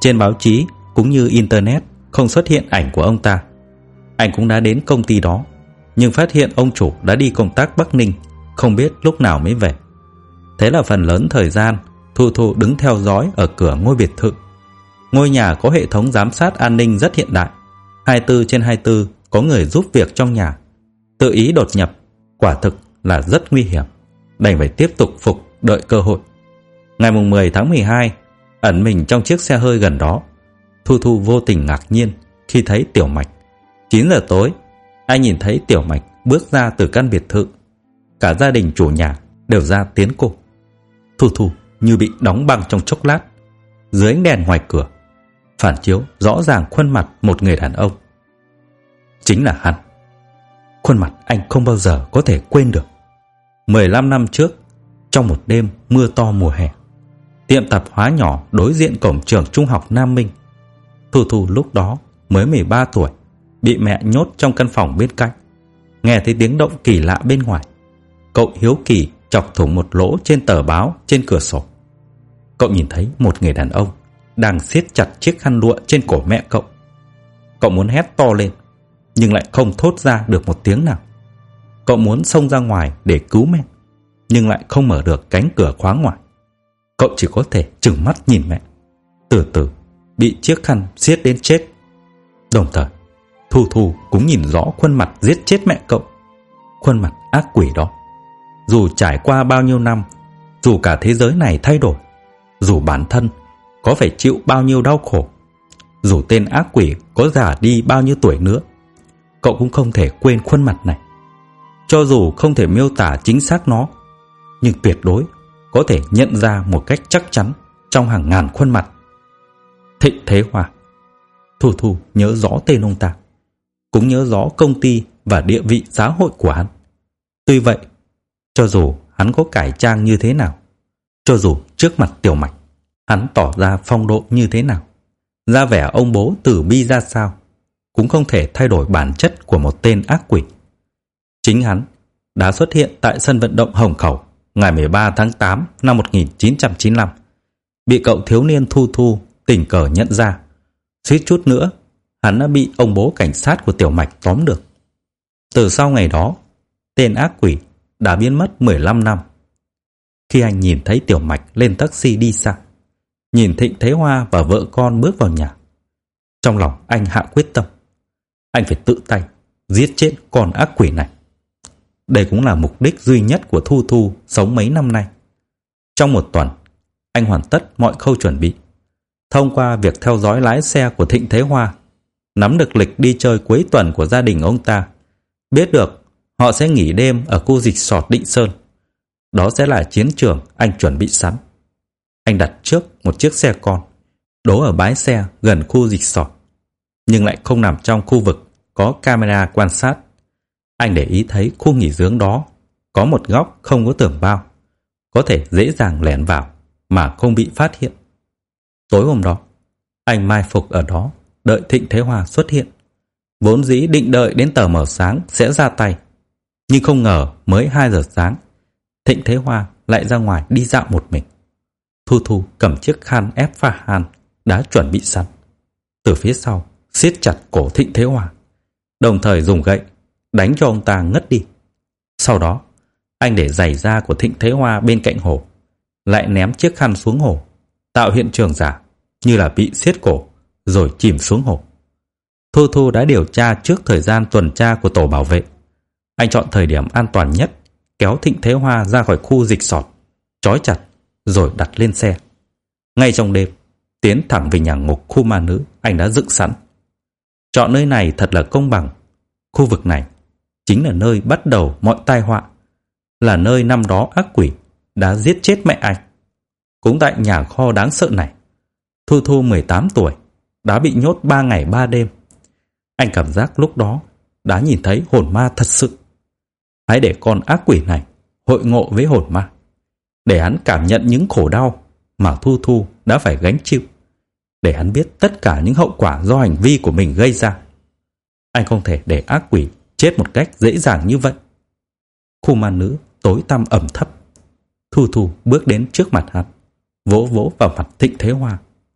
Trên báo chí cũng như internet không xuất hiện ảnh của ông ta. Anh cũng đã đến công ty đó, nhưng phát hiện ông chủ đã đi công tác Bắc Ninh, không biết lúc nào mới về. Thế là phần lớn thời gian Thu Thu đứng theo dõi ở cửa ngôi biệt thự. Ngôi nhà có hệ thống giám sát an ninh rất hiện đại, hai mươi bốn trên hai mươi bốn có người giúp việc trong nhà. Tự ý đột nhập quả thực là rất nguy hiểm, đành phải tiếp tục phục đợi cơ hội. Ngày mười tháng mười hai, ẩn mình trong chiếc xe hơi gần đó, Thu Thu vô tình ngạc nhiên khi thấy Tiểu Mạch. Chín giờ tối, anh nhìn thấy Tiểu Mạch bước ra từ căn biệt thự. Cả gia đình chủ nhà đều ra tiến cô. Thu Thu như bị đóng băng trong chốc lát. Dưới ánh đèn ngoài cửa phản chiếu rõ ràng khuôn mặt một người đàn ông. Chính là hắn. Khuôn mặt anh không bao giờ có thể quên được. mười lăm năm trước, trong một đêm mưa to mùa hè, tiệm tạp hóa nhỏ đối diện cổng trường trung học Nam Minh. Thu Thu lúc đó mới mười ba tuổi, bị mẹ nhốt trong căn phòng bên cạnh. Nghe thấy tiếng động kỳ lạ bên ngoài, cậu hiếu kỳ chọc thủng một lỗ trên tờ báo trên cửa sổ. Cậu nhìn thấy một người đàn ông đang siết chặt chiếc khăn lụa trên cổ mẹ cậu. Cậu muốn hét to lên, nhưng lại không thốt ra được một tiếng nào. Cậu muốn xông ra ngoài để cứu mẹ, nhưng lại không mở được cánh cửa khóa ngoài. Cậu chỉ có thể trừng mắt nhìn mẹ từ từ bị chiếc khăn siết đến chết. Đồng thời Thu Thu cũng nhìn rõ khuôn mặt giết chết mẹ cậu, khuôn mặt ác quỷ đó. Dù trải qua bao nhiêu năm, dù cả thế giới này thay đổi, dù bản thân có phải chịu bao nhiêu đau khổ, dù tên ác quỷ có già đi bao nhiêu tuổi nữa, cậu cũng không thể quên khuôn mặt này. Cho dù không thể miêu tả chính xác nó, nhưng tuyệt đối có thể nhận ra một cách chắc chắn trong hàng ngàn khuôn mặt. Thịnh Thế Hoa. Thu Thu nhớ rõ tên ông ta, cũng nhớ rõ công ty và địa vị xã hội của hắn. Tuy vậy, cho dù hắn có cải trang như thế nào, cho dù trước mặt Tiểu Mạch hắn tỏ ra phong độ như thế nào, ra vẻ ông bố từ bi ra sao, cũng không thể thay đổi bản chất của một tên ác quỷ. Chính hắn đã xuất hiện tại sân vận động Hồng Khẩu ngày mười ba tháng tám năm một nghìn chín trăm chín mươi lăm, bị cậu thiếu niên Thu Thu tình cờ nhận ra. Suýt chút nữa hắn đã bị ông bố cảnh sát của Tiểu Mạch tóm được. Từ sau ngày đó, tên ác quỷ đã biến mất mười lăm năm. Khi anh nhìn thấy Tiểu Mạch lên taxi đi xa, nhìn Thịnh Thế Hoa và vợ con bước vào nhà, trong lòng anh hạ quyết tâm, anh phải tự tay giết chết con ác quỷ này. Đây cũng là mục đích duy nhất của Thu Thu sống mấy năm nay. Trong một tuần, anh hoàn tất mọi khâu chuẩn bị. Thông qua việc theo dõi lái xe của Thịnh Thế Hoa, nắm được lịch đi chơi cuối tuần của gia đình ông ta, biết được họ sẽ nghỉ đêm ở khu dịch sọt Định Sơn. Đó sẽ là chiến trường anh chuẩn bị sẵn. Anh đặt trước một chiếc xe con đỗ ở bãi xe gần khu dịch sọt, nhưng lại không nằm trong khu vực có camera quan sát. Anh để ý thấy khu nghỉ dưỡng đó có một góc không có tường bao, có thể dễ dàng lẻn vào mà không bị phát hiện. Tối hôm đó, anh mai phục ở đó đợi Thịnh Thế Hoa xuất hiện. Vốn dĩ định đợi đến tờ mờ sáng sẽ ra tay, nhưng không ngờ mới hai giờ sáng, Thịnh Thế Hoa lại ra ngoài đi dạo một mình. Thu Thu cầm chiếc khăn ép pha han đã chuẩn bị sẵn, từ phía sau siết chặt cổ Thịnh Thế Hoa, đồng thời dùng gậy đánh cho ông ta ngất đi. Sau đó, anh để giày da của Thịnh Thế Hoa bên cạnh hồ, lại ném chiếc khăn xuống hồ, tạo hiện trường giả như là bị siết cổ rồi chìm xuống hồ. Thu Thu đã điều tra trước thời gian tuần tra của tổ bảo vệ. Anh chọn thời điểm an toàn nhất, kéo Thịnh Thế Hoa ra khỏi khu dịch sọt, trói chặt rồi đặt lên xe. Ngay trong đêm, tiến thẳng về nhà ngục khu ma nữ anh đã dựng sẵn. Chọn nơi này thật là công bằng. Khu vực này chính là nơi bắt đầu mọi tai họa, là nơi năm đó ác quỷ đã giết chết mẹ anh. Cũng tại nhà kho đáng sợ này, Thu Thu mười tám tuổi đã bị nhốt ba ngày ba đêm. Anh cảm giác lúc đó đã nhìn thấy hồn ma thật sự. Hãy để con ác quỷ này hội ngộ với hồn ma, để hắn cảm nhận những khổ đau mà Thu Thu đã phải gánh chịu, để hắn biết tất cả những hậu quả do hành vi của mình gây ra. Anh không thể để ác quỷ chết một cách dễ dàng như vậy. Khu ma nữ tối tăm ẩm thấp. Thu Thu bước đến trước mặt hắn, vỗ vỗ vào mặt Thịnh Thế Hoa.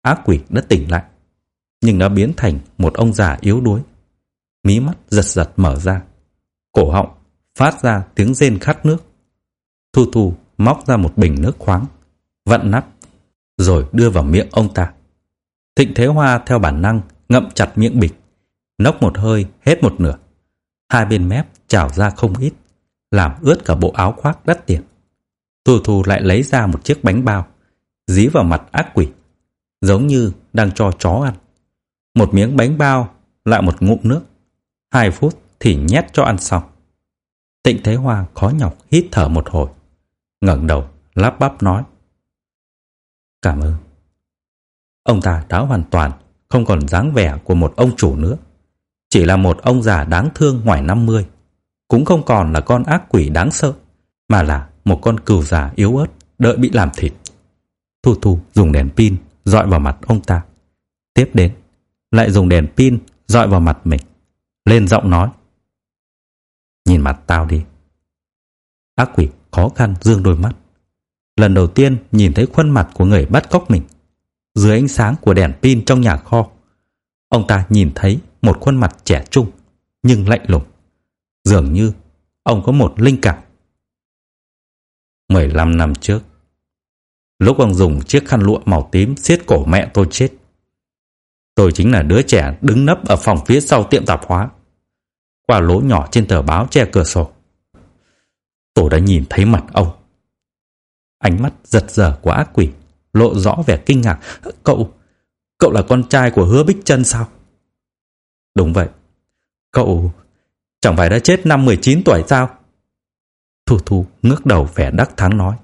ác quỷ đã tỉnh lại, nhưng đã biến thành một ông già yếu đuối. Mí mắt giật giật mở ra, cổ họng phát ra tiếng rên khát nước. Thu Thu móc ra một bình nước khoáng, vặn nắp, rồi đưa vào miệng ông ta. Thịnh Thế Hoa theo bản năng ngậm chặt miệng bịch, nốc một hơi hết một nửa. Hai bên mép trào ra không ít, làm ướt cả bộ áo khoác đắt tiền. Thu Thu lại lấy ra một chiếc bánh bao, dí vào mặt ác quỷ, giống như đang cho chó ăn. Một miếng bánh bao, lại một ngụm nước. Hai phút thì nhét cho ăn xong. Thịnh Thế Hoa khó nhọc hít thở một hồi, ngẩng đầu lắp bắp nói: "Cảm ơn." Ông ta đã hoàn toàn không còn dáng vẻ của một ông chủ nữa, chỉ là một ông già đáng thương ngoài năm mươi, cũng không còn là con ác quỷ đáng sợ, mà là một con cừu già yếu ớt đợi bị làm thịt. Thu Thu dùng đèn pin dọi vào mặt ông ta, tiếp đến lại dùng đèn pin dọi vào mặt mình, lên giọng nói: "Nhìn mặt tao đi." Ác quỷ khó khăn dương đôi mắt, lần đầu tiên nhìn thấy khuôn mặt của người bắt cóc mình. Dưới ánh sáng của đèn pin trong nhà kho, ông ta nhìn thấy một khuôn mặt trẻ trung nhưng lạnh lùng, dường như ông có một linh cảm. mười lăm năm trước, lúc ông dùng chiếc khăn lụa màu tím siết cổ mẹ tôi chết, tôi chính là đứa trẻ đứng nấp ở phòng phía sau tiệm tạp hóa. Qua lỗ nhỏ trên tờ báo che cửa sổ, tôi đã nhìn thấy mặt ông. Ánh mắt giật giở của ác quỷ lộ rõ vẻ kinh ngạc. Cậu, cậu là con trai của Hứa Bích Trân sao? Đúng vậy. Cậu chẳng phải đã chết năm mười chín tuổi sao? Thu Thu ngước đầu vẻ đắc thắng nói: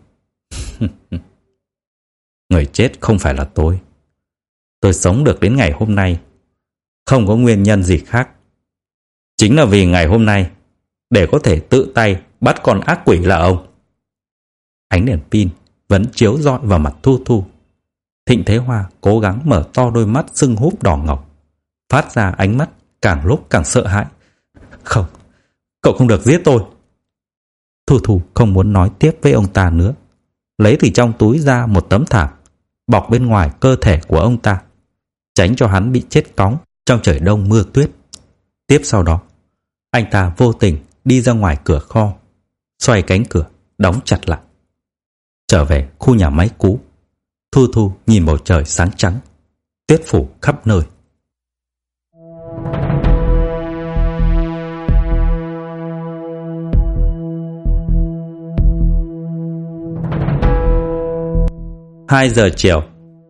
Người chết không phải là tôi. Tôi sống được đến ngày hôm nay không có nguyên nhân gì khác. Chính là vì ngày hôm nay, để có thể tự tay bắt con ác quỷ là ông. Ánh đèn pin vẫn chiếu rọi vào mặt Thu Thu. Thịnh Thế Hoa cố gắng mở to đôi mắt sưng húp đỏ ngầu, phát ra ánh mắt càng lúc càng sợ hãi. Không, cậu không được giết tôi. Thu Thu không muốn nói tiếp với ông ta nữa, lấy từ trong túi ra một tấm thảm bọc bên ngoài cơ thể của ông ta, tránh cho hắn bị chết cóng trong trời đông mưa tuyết. Tiếp sau đó, anh ta vô tình đi ra ngoài cửa kho, xoay cánh cửa, đóng chặt lại. Trở về khu nhà máy cũ, Thu Thu nhìn bầu trời sáng trắng, tuyết phủ khắp nơi. Hai giờ chiều,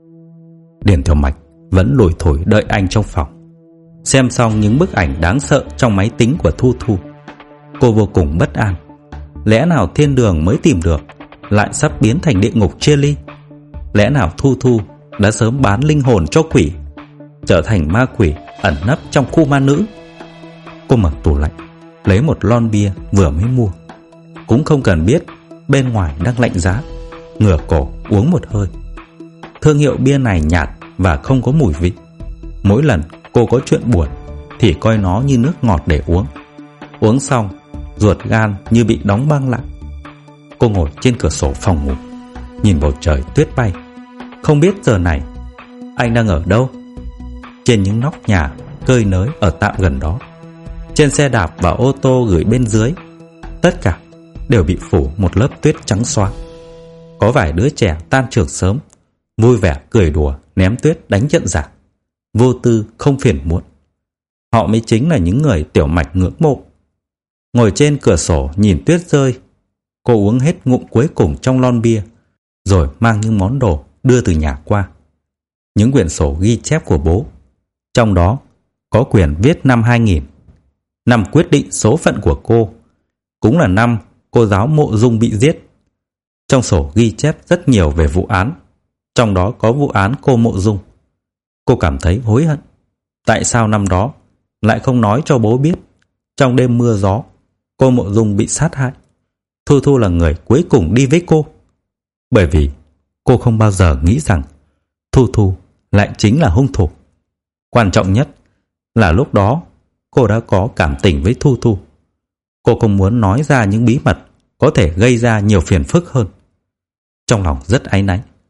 Điền Tiểu Mạch vẫn lủi thủi đợi anh trong phòng. Xem xong những bức ảnh đáng sợ trong máy tính của Thu Thu, cô vô cùng bất an. Lẽ nào thiên đường mới tìm được lại sắp biến thành địa ngục chia ly? Lẽ nào Thu Thu đã sớm bán linh hồn cho quỷ, trở thành ma quỷ ẩn nấp trong khu ma nữ? Cô mở tủ lạnh, lấy một lon bia vừa mới mua, cũng không cần biết bên ngoài đang lạnh giá, ngửa cổ uống một hơi. Thương hiệu bia này nhạt và không có mùi vị. Mỗi lần cô có chuyện buồn thì coi nó như nước ngọt để uống. Uống xong, ruột gan như bị đóng băng lại. Cô ngồi trên cửa sổ phòng ngủ, nhìn bầu trời tuyết bay. Không biết giờ này anh đang ở đâu. Trên những nóc nhà cơi nới ở tạm gần đó, trên xe đạp và ô tô gửi bên dưới, tất cả đều bị phủ một lớp tuyết trắng xóa. Có vài đứa trẻ tan trường sớm, vui vẻ cười đùa ném tuyết đánh trận giả, vô tư không phiền muộn. Họ mới chính là những người Tiểu Mạch ngưỡng mộ. Ngồi trên cửa sổ nhìn tuyết rơi, cô uống hết ngụm cuối cùng trong lon bia, rồi mang những món đồ đưa từ nhà qua. Những quyển sổ ghi chép của bố, trong đó có quyển viết năm hai nghìn, năm quyết định số phận của cô, cũng là năm cô giáo Mộ Dung bị giết. Trong sổ ghi chép rất nhiều về vụ án, trong đó có vụ án cô Mộ Dung. Cô cảm thấy hối hận. Tại sao năm đó lại không nói cho bố biết trong đêm mưa gió cô Mộ Dung bị sát hại, Thu Thu là người cuối cùng đi với cô? Bởi vì cô không bao giờ nghĩ rằng Thu Thu lại chính là hung thủ. Quan trọng nhất là lúc đó cô đã có cảm tình với Thu Thu. Cô không muốn nói ra những bí mật có thể gây ra nhiều phiền phức hơn. Trong lòng rất áy náy,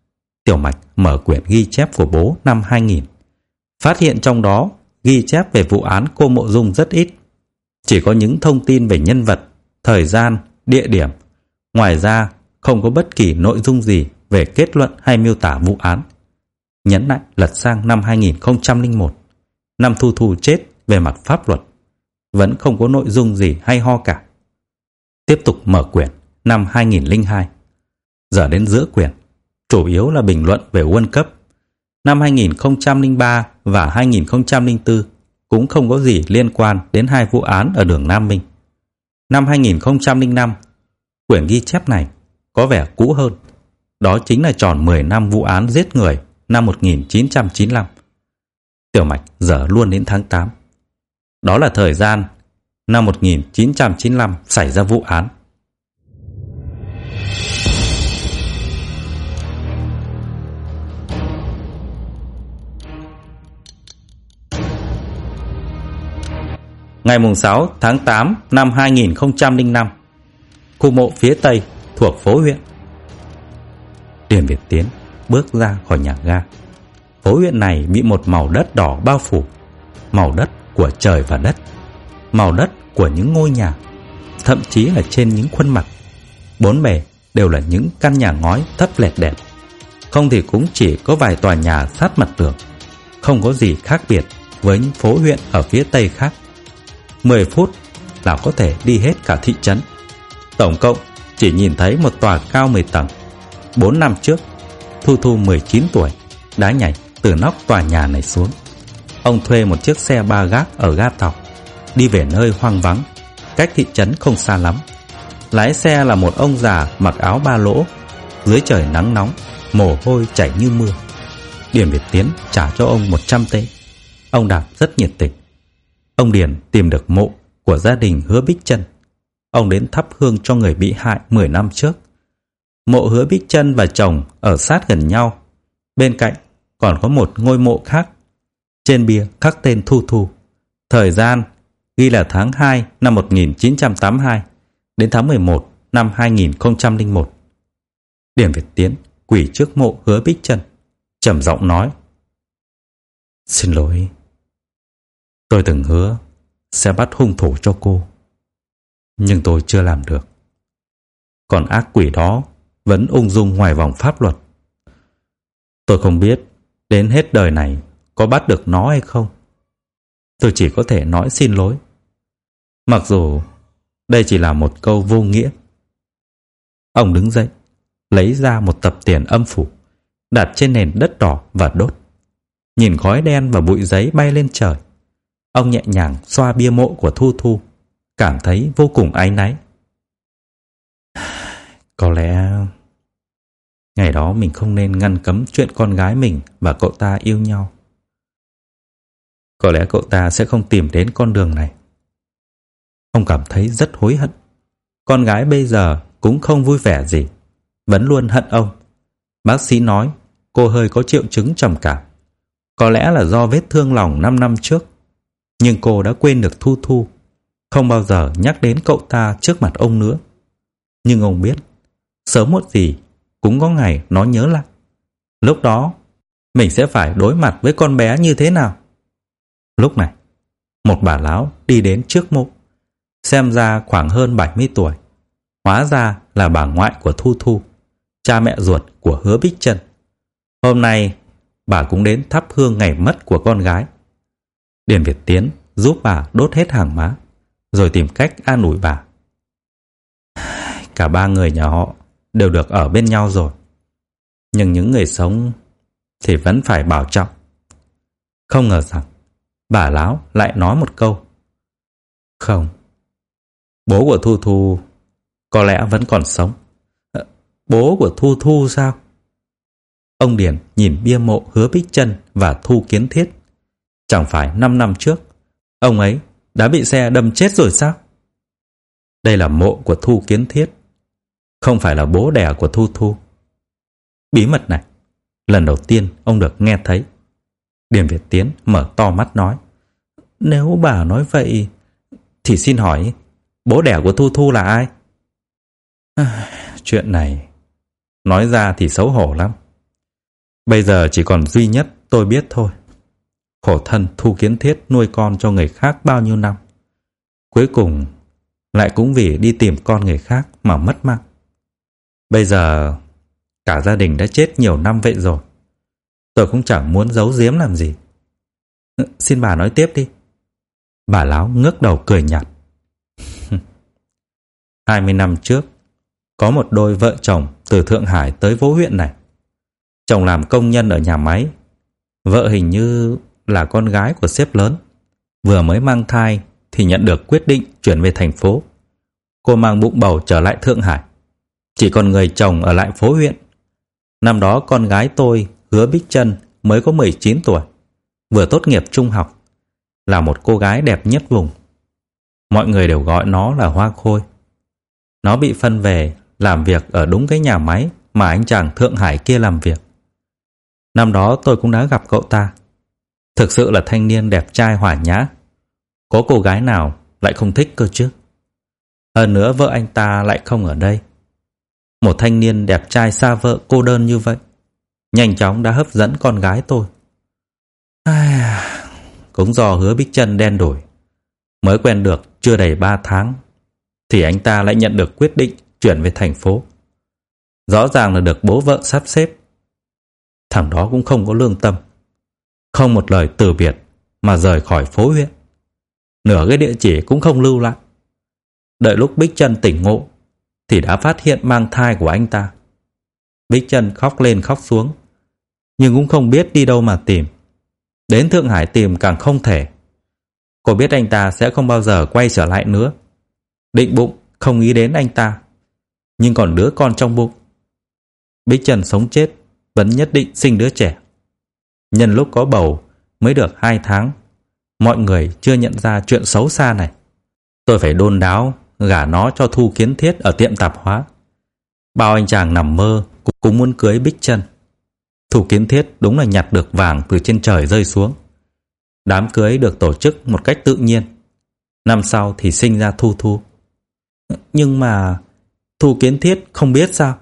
Tiểu Mạch mở quyển ghi chép của bố năm hai nghìn, phát hiện trong đó ghi chép về vụ án cô Mộ Dung rất ít, chỉ có những thông tin về nhân vật, thời gian, địa điểm. Ngoài ra không có bất kỳ nội dung gì về kết luận hay miêu tả vụ án. Nhấn lại lật sang năm hai nghìn không trăm lẻ một, năm Thu Thu chết về mặt pháp luật, vẫn không có nội dung gì hay ho cả. Tiếp tục mở quyển năm hai nghìn không trăm lẻ hai. Giờ đến giữa quyển, chủ yếu là bình luận về World Cup. Năm hai nghìn không trăm lẻ ba và hai nghìn không trăm lẻ bốn cũng không có gì liên quan đến hai vụ án ở đường Nam Minh. Năm hai nghìn không trăm lẻ năm, quyển ghi chép này có vẻ cũ hơn. Đó chính là tròn mười năm vụ án giết người năm một nghìn chín trăm chín mươi lăm. Tiểu Mạch dở luôn đến tháng tám. Đó là thời gian năm một nghìn chín trăm chín mươi lăm xảy ra vụ án. Ngày sáu tháng tám năm hai nghìn không trăm lẻ năm, khu mộ phía Tây thuộc phố huyện. Điền Việt Tiến bước ra khỏi nhà ga. Phố huyện này bị một màu đất đỏ bao phủ, màu đất của trời và đất, màu đất của những ngôi nhà, thậm chí là trên những khuôn mặt. Bốn bề đều là những căn nhà ngói thấp lẹt đẹt, không thì cũng chỉ có vài tòa nhà sát mặt tường, không có gì khác biệt với những phố huyện ở phía Tây khác. Mười phút là có thể đi hết cả thị trấn. Tổng cộng chỉ nhìn thấy một tòa cao mười tầng. Bốn năm trước, Thu Thu mười chín tuổi đã nhảy từ nóc tòa nhà này xuống. Ông thuê một chiếc xe ba gác ở ga tàu, đi về nơi hoang vắng, cách thị trấn không xa lắm. Lái xe là một ông già mặc áo ba lỗ. Dưới trời nắng nóng, mồ hôi chảy như mưa. Điền Việt Tiến trả cho ông một trăm tệ. Ông Đạt rất nhiệt tình. Ông Điền tìm được mộ của gia đình Hứa Bích Trân. Ông đến thắp hương cho người bị hại mười năm trước. Mộ Hứa Bích Trân và chồng ở sát gần nhau. Bên cạnh còn có một ngôi mộ khác. Trên bia khắc tên Thu Thu. Thời gian ghi là tháng hai năm một nghìn chín trăm tám mươi hai đến tháng mười một năm hai nghìn không trăm lẻ một. Điền Việt Tiến quỳ trước mộ Hứa Bích Trân, trầm giọng nói: "Xin lỗi, tôi từng hứa sẽ bắt hung thủ cho cô, nhưng tôi chưa làm được. Còn ác quỷ đó vẫn ung dung ngoài vòng pháp luật. Tôi không biết đến hết đời này có bắt được nó hay không. Tôi chỉ có thể nói xin lỗi, mặc dù đây chỉ là một câu vô nghĩa." Ông đứng dậy, lấy ra một tập tiền âm phủ, đặt trên nền đất đỏ và đốt. Nhìn khói đen và bụi giấy bay lên trời, ông nhẹ nhàng xoa bia mộ của Thu Thu, cảm thấy vô cùng áy náy. Có lẽ ngày đó mình không nên ngăn cấm chuyện con gái mình và cậu ta yêu nhau. Có lẽ cậu ta sẽ không tìm đến con đường này. Ông cảm thấy rất hối hận. Con gái bây giờ cũng không vui vẻ gì, vẫn luôn hận ông. Bác sĩ nói cô hơi có triệu chứng trầm cảm, có lẽ là do vết thương lòng năm năm trước. Nhưng cô đã quên được Thu Thu, không bao giờ nhắc đến cậu ta trước mặt ông nữa. Nhưng ông biết, sớm muộn gì cũng có ngày nó nhớ lại. Lúc đó, mình sẽ phải đối mặt với con bé như thế nào? Lúc này, một bà lão đi đến trước mộ, xem ra khoảng hơn bảy mươi tuổi. Hóa ra là bà ngoại của Thu Thu, cha mẹ ruột của Hứa Bích Trân. Hôm nay, bà cũng đến thắp hương ngày mất của con gái. Điền Việt Tiến giúp bà đốt hết hàng má, rồi tìm cách an ủi bà. Cả ba người nhà họ đều được ở bên nhau rồi, nhưng những người sống thì vẫn phải bảo trọng. Không ngờ rằng bà lão lại nói một câu: "Không, bố của Thu Thu có lẽ vẫn còn sống." Bố của Thu Thu sao? Ông Điền nhìn bia mộ Hứa Bích Trân và Thu Kiến Thiết. Chẳng phải năm năm trước ông ấy đã bị xe đâm chết rồi sao? Đây là mộ của Thu Kiến Thiết, không phải là bố đẻ của Thu Thu. Bí mật này lần đầu tiên ông được nghe thấy. Điền Việt Tiến mở to mắt nói: "Nếu bà nói vậy thì xin hỏi bố đẻ của Thu Thu là ai?" À, chuyện này nói ra thì xấu hổ lắm. Bây giờ chỉ còn duy nhất tôi biết thôi. Khổ thân Thu Kiến Thiết nuôi con cho người khác bao nhiêu năm, cuối cùng lại cũng vì đi tìm con người khác mà mất mạng. Bây giờ cả gia đình đã chết nhiều năm vậy rồi. Tôi cũng chẳng muốn giấu giếm làm gì. Ừ, xin bà nói tiếp đi. Bà Láo ngước đầu cười nhạt. Hai mươi năm trước, có một đôi vợ chồng từ Thượng Hải tới Phố huyện này. Chồng làm công nhân ở nhà máy, vợ hình như là con gái của sếp lớn. Vừa mới mang thai thì nhận được quyết định chuyển về thành phố. Cô mang bụng bầu trở lại Thượng Hải, chỉ còn người chồng ở lại Phố huyện. Năm đó con gái tôi, Hứa Bích Trân, mới có mười chín tuổi, vừa tốt nghiệp trung học, là một cô gái đẹp nhất vùng. Mọi người đều gọi nó là Hoa Khôi. Nó bị phân về làm việc ở đúng cái nhà máy mà anh chàng Thượng Hải kia làm việc. Năm đó tôi cũng đã gặp cậu ta. Thực sự là thanh niên đẹp trai hòa nhã. Có cô gái nào lại không thích cơ chứ? Hơn nữa vợ anh ta lại không ở đây. Một thanh niên đẹp trai xa vợ cô đơn như vậy, nhanh chóng đã hấp dẫn con gái tôi. À, cũng do Hứa Bích Trân đen đủi. Mới quen được chưa đầy ba tháng thì anh ta lại nhận được quyết định chuyển về thành phố. Rõ ràng là được bố vợ sắp xếp. Thằng đó cũng không có lương tâm, không một lời từ biệt mà rời khỏi Phố huyện. Nửa cái địa chỉ cũng không lưu lại. Đợi lúc Bích Trân tỉnh ngộ thì đã phát hiện mang thai của anh ta. Bích Trân khóc lên khóc xuống, nhưng cũng không biết đi đâu mà tìm. Đến Thượng Hải tìm càng không thể. Cô biết anh ta sẽ không bao giờ quay trở lại nữa. Định bụng không nghĩ đến anh ta, nhưng còn đứa con trong bụng. Bích Trân sống chết vẫn nhất định sinh đứa trẻ. Nhân lúc có bầu mới được hai tháng, mọi người chưa nhận ra chuyện xấu xa này. Tôi phải đôn đáo gả nó cho Thu Kiến Thiết ở tiệm tạp hóa. Bao anh chàng nằm mơ cũng muốn cưới Bích Trân. Thu Kiến Thiết đúng là nhặt được vàng từ trên trời rơi xuống. Đám cưới được tổ chức một cách tự nhiên. Năm sau thì sinh ra Thu Thu. Nhưng mà Thu Kiến Thiết không biết sao?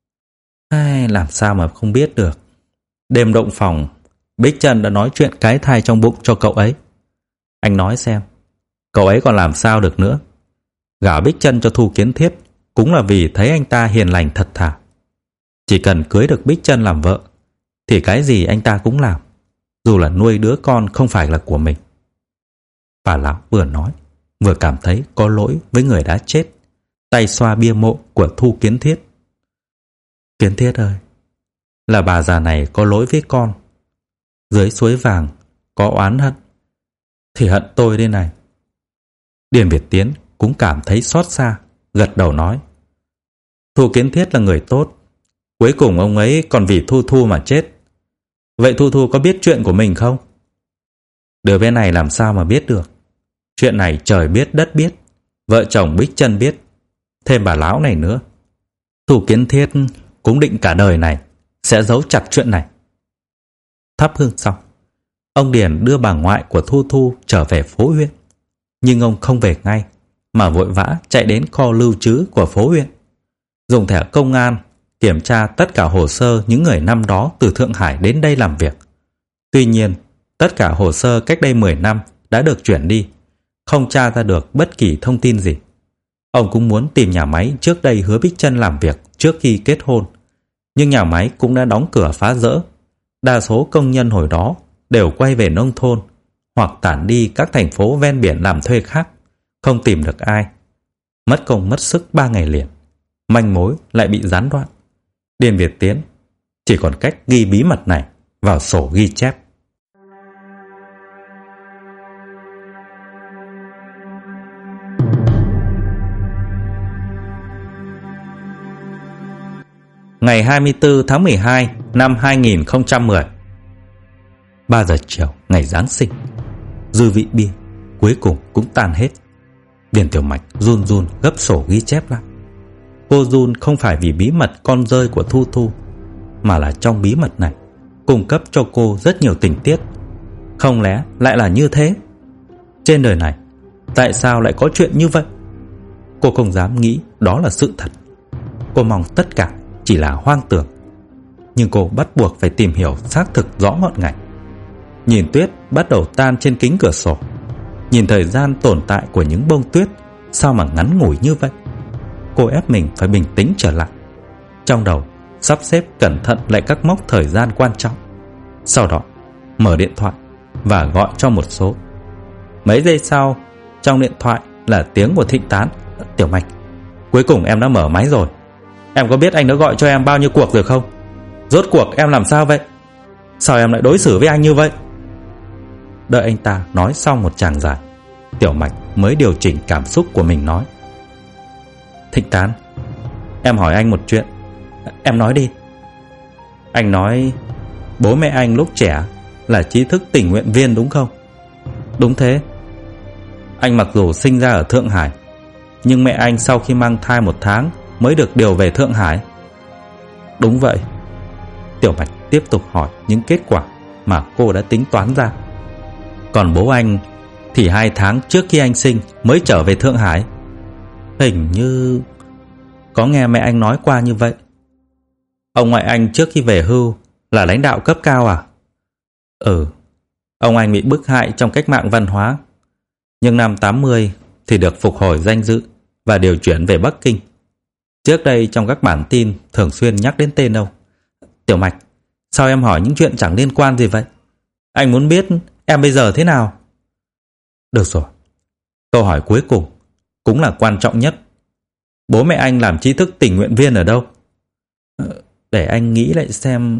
Ai, làm sao mà không biết được. Đêm động phòng, Bích Trân đã nói chuyện cái thai trong bụng cho cậu ấy. Anh nói xem, cậu ấy còn làm sao được nữa. Gả Bích Trân cho Thu Kiến Thiết cũng là vì thấy anh ta hiền lành thật thà. Chỉ cần cưới được Bích Trân làm vợ thì cái gì anh ta cũng làm, dù là nuôi đứa con không phải là của mình. Bà lão vừa nói vừa cảm thấy có lỗi với người đã chết, tay xoa bia mộ của Thu Kiến Thiết. Kiến Thiết ơi, là bà già này có lỗi với con. Dưới suối vàng có oán hận thì hận tôi đây này. Điền Việt Tiến cũng cảm thấy xót xa, gật đầu nói: Thu Kiến Thiết là người tốt, cuối cùng ông ấy còn vì Thu Thu mà chết. Vậy Thu Thu có biết chuyện của mình không? Đứa bé này làm sao mà biết được. Chuyện này trời biết đất biết, vợ chồng Bích Trân biết, thêm bà lão này nữa. Thu Kiến Thiết cũng định cả đời này sẽ giấu chặt chuyện này. Thắp hương xong, ông Điền đưa bà ngoại của Thu Thu trở về Phố huyện. Nhưng ông không về ngay, mà vội vã chạy đến kho lưu trữ của Phố huyện, dùng thẻ công an kiểm tra tất cả hồ sơ những người năm đó từ Thượng Hải đến đây làm việc. Tuy nhiên, tất cả hồ sơ cách đây mười năm đã được chuyển đi, không tra ra được bất kỳ thông tin gì. Ông cũng muốn tìm nhà máy trước đây Hứa Bích Trân làm việc trước khi kết hôn, nhưng nhà máy cũng đã đóng cửa phá rỡ. Đa số công nhân hồi đó đều quay về nông thôn hoặc tản đi các thành phố ven biển làm thuê khác, không tìm được ai. Mất công mất sức ba ngày liền, manh mối lại bị gián đoạn. Điền Việt Tiến chỉ còn cách ghi bí mật này vào sổ ghi chép. Ngày hai mươi tư tháng mười hai năm hai nghìn không trăm mười, ba giờ chiều ngày Giáng sinh, dư vị bia cuối cùng cũng tan hết. Điền Tiểu Mạch run run gấp sổ ghi chép lại. Cô run không phải vì bí mật con rơi của Thu Thu, mà là trong bí mật này cung cấp cho cô rất nhiều tình tiết. Không lẽ lại là như thế? Trên đời này tại sao lại có chuyện như vậy? Cô không dám nghĩ đó là sự thật. Cô mong tất cả chỉ là hoang tưởng. Nhưng cô bắt buộc phải tìm hiểu xác thực rõ ngọn ngành. Nhìn tuyết bắt đầu tan trên kính cửa sổ, nhìn thời gian tồn tại của những bông tuyết sao mà ngắn ngủi như vậy. Cô ép mình phải bình tĩnh trở lại, trong đầu sắp xếp cẩn thận lại các mốc thời gian quan trọng. Sau đó mở điện thoại và gọi cho một số. Mấy giây sau, trong điện thoại là tiếng của Thịnh Tán. Tiểu Mạch, cuối cùng em đã mở máy rồi. Em có biết anh đã gọi cho em bao nhiêu cuộc rồi không? Rốt cuộc em làm sao vậy? Sao em lại đối xử với anh như vậy? Đợi anh ta nói xong một tràng dài, Tiểu Mạch mới điều chỉnh cảm xúc của mình nói: Thịnh Tán, em hỏi anh một chuyện. Em nói đi. Anh nói bố mẹ anh lúc trẻ là trí thức tình nguyện viên đúng không? Đúng thế. Anh mặc dù sinh ra ở Thượng Hải, nhưng mẹ anh sau khi mang thai một tháng mới được điều về Thượng Hải. Đúng vậy. Tiểu Mạch tiếp tục hỏi những kết quả mà cô đã tính toán ra. Còn bố anh thì hai tháng trước khi anh sinh mới trở về Thượng Hải. Hình như có nghe mẹ anh nói qua như vậy. Ông ngoại anh trước khi về hưu là lãnh đạo cấp cao à? Ừ. Ông anh bị bức hại trong cách mạng văn hóa, nhưng năm tám mươi thì được phục hồi danh dự và điều chuyển về Bắc Kinh. Trước đây trong các bản tin thường xuyên nhắc đến tên ông. Tiểu Mạch, sao em hỏi những chuyện chẳng liên quan gì vậy? Anh muốn biết em bây giờ thế nào. Được rồi, câu hỏi cuối cùng cũng là quan trọng nhất. Bố mẹ anh làm trí thức tình nguyện viên ở đâu? Để anh nghĩ lại xem.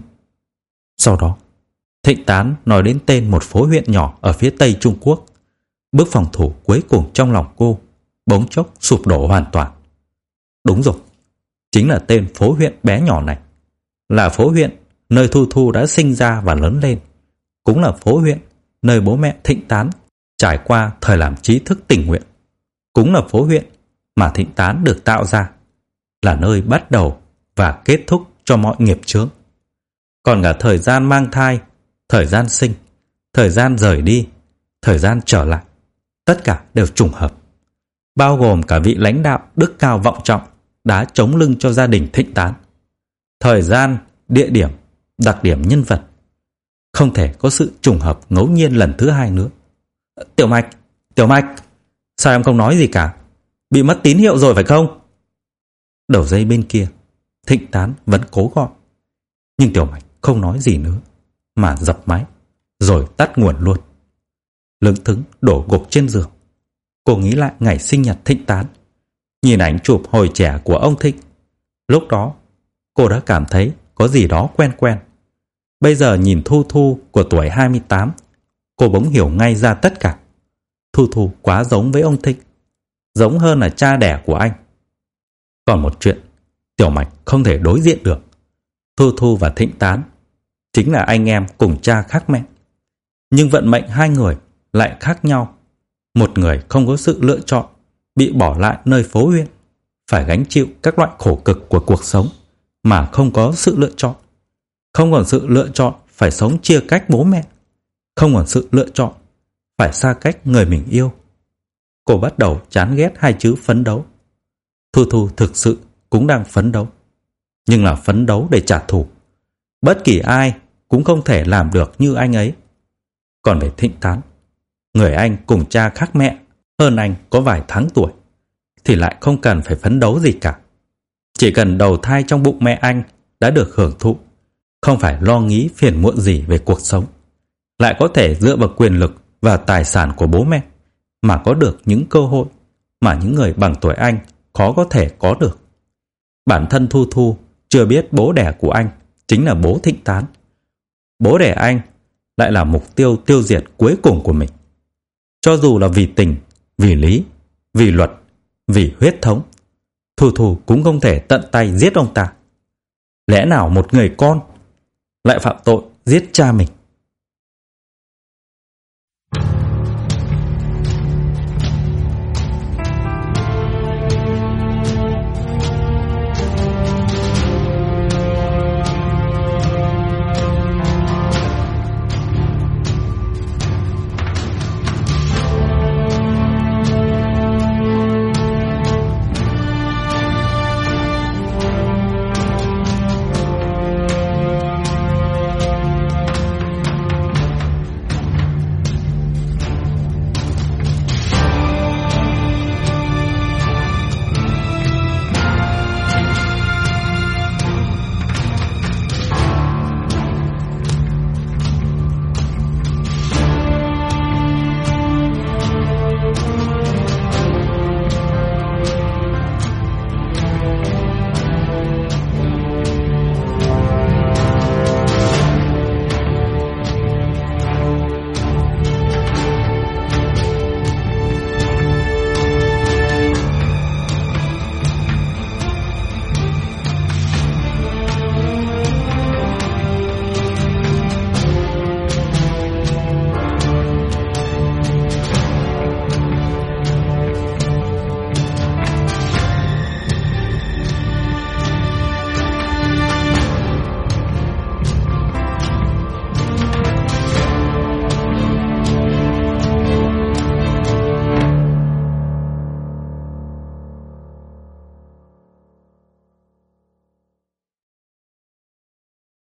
Sau đó Thịnh Tán nói đến tên một phố huyện nhỏ ở phía tây Trung Quốc. Bước phòng thủ cuối cùng trong lòng cô bỗng chốc sụp đổ hoàn toàn. Đúng rồi, chính là tên phố huyện bé nhỏ này. Là phố huyện nơi Thu Thu đã sinh ra và lớn lên. Cũng là phố huyện nơi bố mẹ Thịnh Tán trải qua thời làm trí thức tình nguyện. Cũng là phố huyện mà Thịnh Tán được tạo ra, là nơi bắt đầu và kết thúc cho mọi nghiệp chướng. Còn cả thời gian mang thai, thời gian sinh, thời gian rời đi, thời gian trở lại, tất cả đều trùng hợp. Bao gồm cả vị lãnh đạo đức cao vọng trọng đã chống lưng cho gia đình Thịnh Tán. Thời gian, địa điểm, đặc điểm nhân vật, không thể có sự trùng hợp ngẫu nhiên lần thứ hai nữa. Tiểu Mạch, Tiểu Mạch, sao em không nói gì cả? Bị mất tín hiệu rồi phải không? Đầu dây bên kia, Thịnh Tán vẫn cố gọi, nhưng Tiểu Mạch không nói gì nữa mà dập máy rồi tắt nguồn luôn. Lững thững đổ gục trên giường, cô nghĩ lại ngày sinh nhật Thịnh Tán, nhìn ảnh chụp hồi trẻ của ông Thịnh. Lúc đó cô đã cảm thấy có gì đó quen quen. Bây giờ nhìn Thu Thu của tuổi hai mươi tám, cô bỗng hiểu ngay ra tất cả. Thu Thu quá giống với ông Thịnh, giống hơn là cha đẻ của anh. Còn một chuyện Tiểu Mạch không thể đối diện được. Thu Thu và Thịnh Tán chính là anh em cùng cha khác mẹ, nhưng vận mệnh hai người lại khác nhau. Một người không có sự lựa chọn, bị bỏ lại nơi phố huyện, phải gánh chịu các loại khổ cực của cuộc sống mà không có sự lựa chọn. Không còn sự lựa chọn phải sống chia cách bố mẹ, không còn sự lựa chọn phải xa cách người mình yêu. Cô bắt đầu chán ghét hai chữ phấn đấu. Thu Thu thực sự cũng đang phấn đấu, nhưng là phấn đấu để trả thù. Bất kỳ ai cũng không thể làm được như anh ấy. Còn về Thịnh Tán, người anh cùng cha khác mẹ, hơn anh có vài tháng tuổi, thì lại không cần phải phấn đấu gì cả. Chỉ cần đầu thai trong bụng mẹ anh đã được hưởng thụ, không phải lo nghĩ phiền muộn gì về cuộc sống, lại có thể dựa vào quyền lực và tài sản của bố mẹ mà có được những cơ hội mà những người bằng tuổi anh khó có thể có được. Bản thân Thu Thu chưa biết bố đẻ của anh chính là bố Thịnh Tán. Bố đẻ anh lại là mục tiêu tiêu diệt cuối cùng của mình. Cho dù là vì tình, vì lý, vì luật, vì huyết thống, Thu Thu cũng không thể tận tay giết ông ta. Lẽ nào một người con lại phạm tội giết cha mình?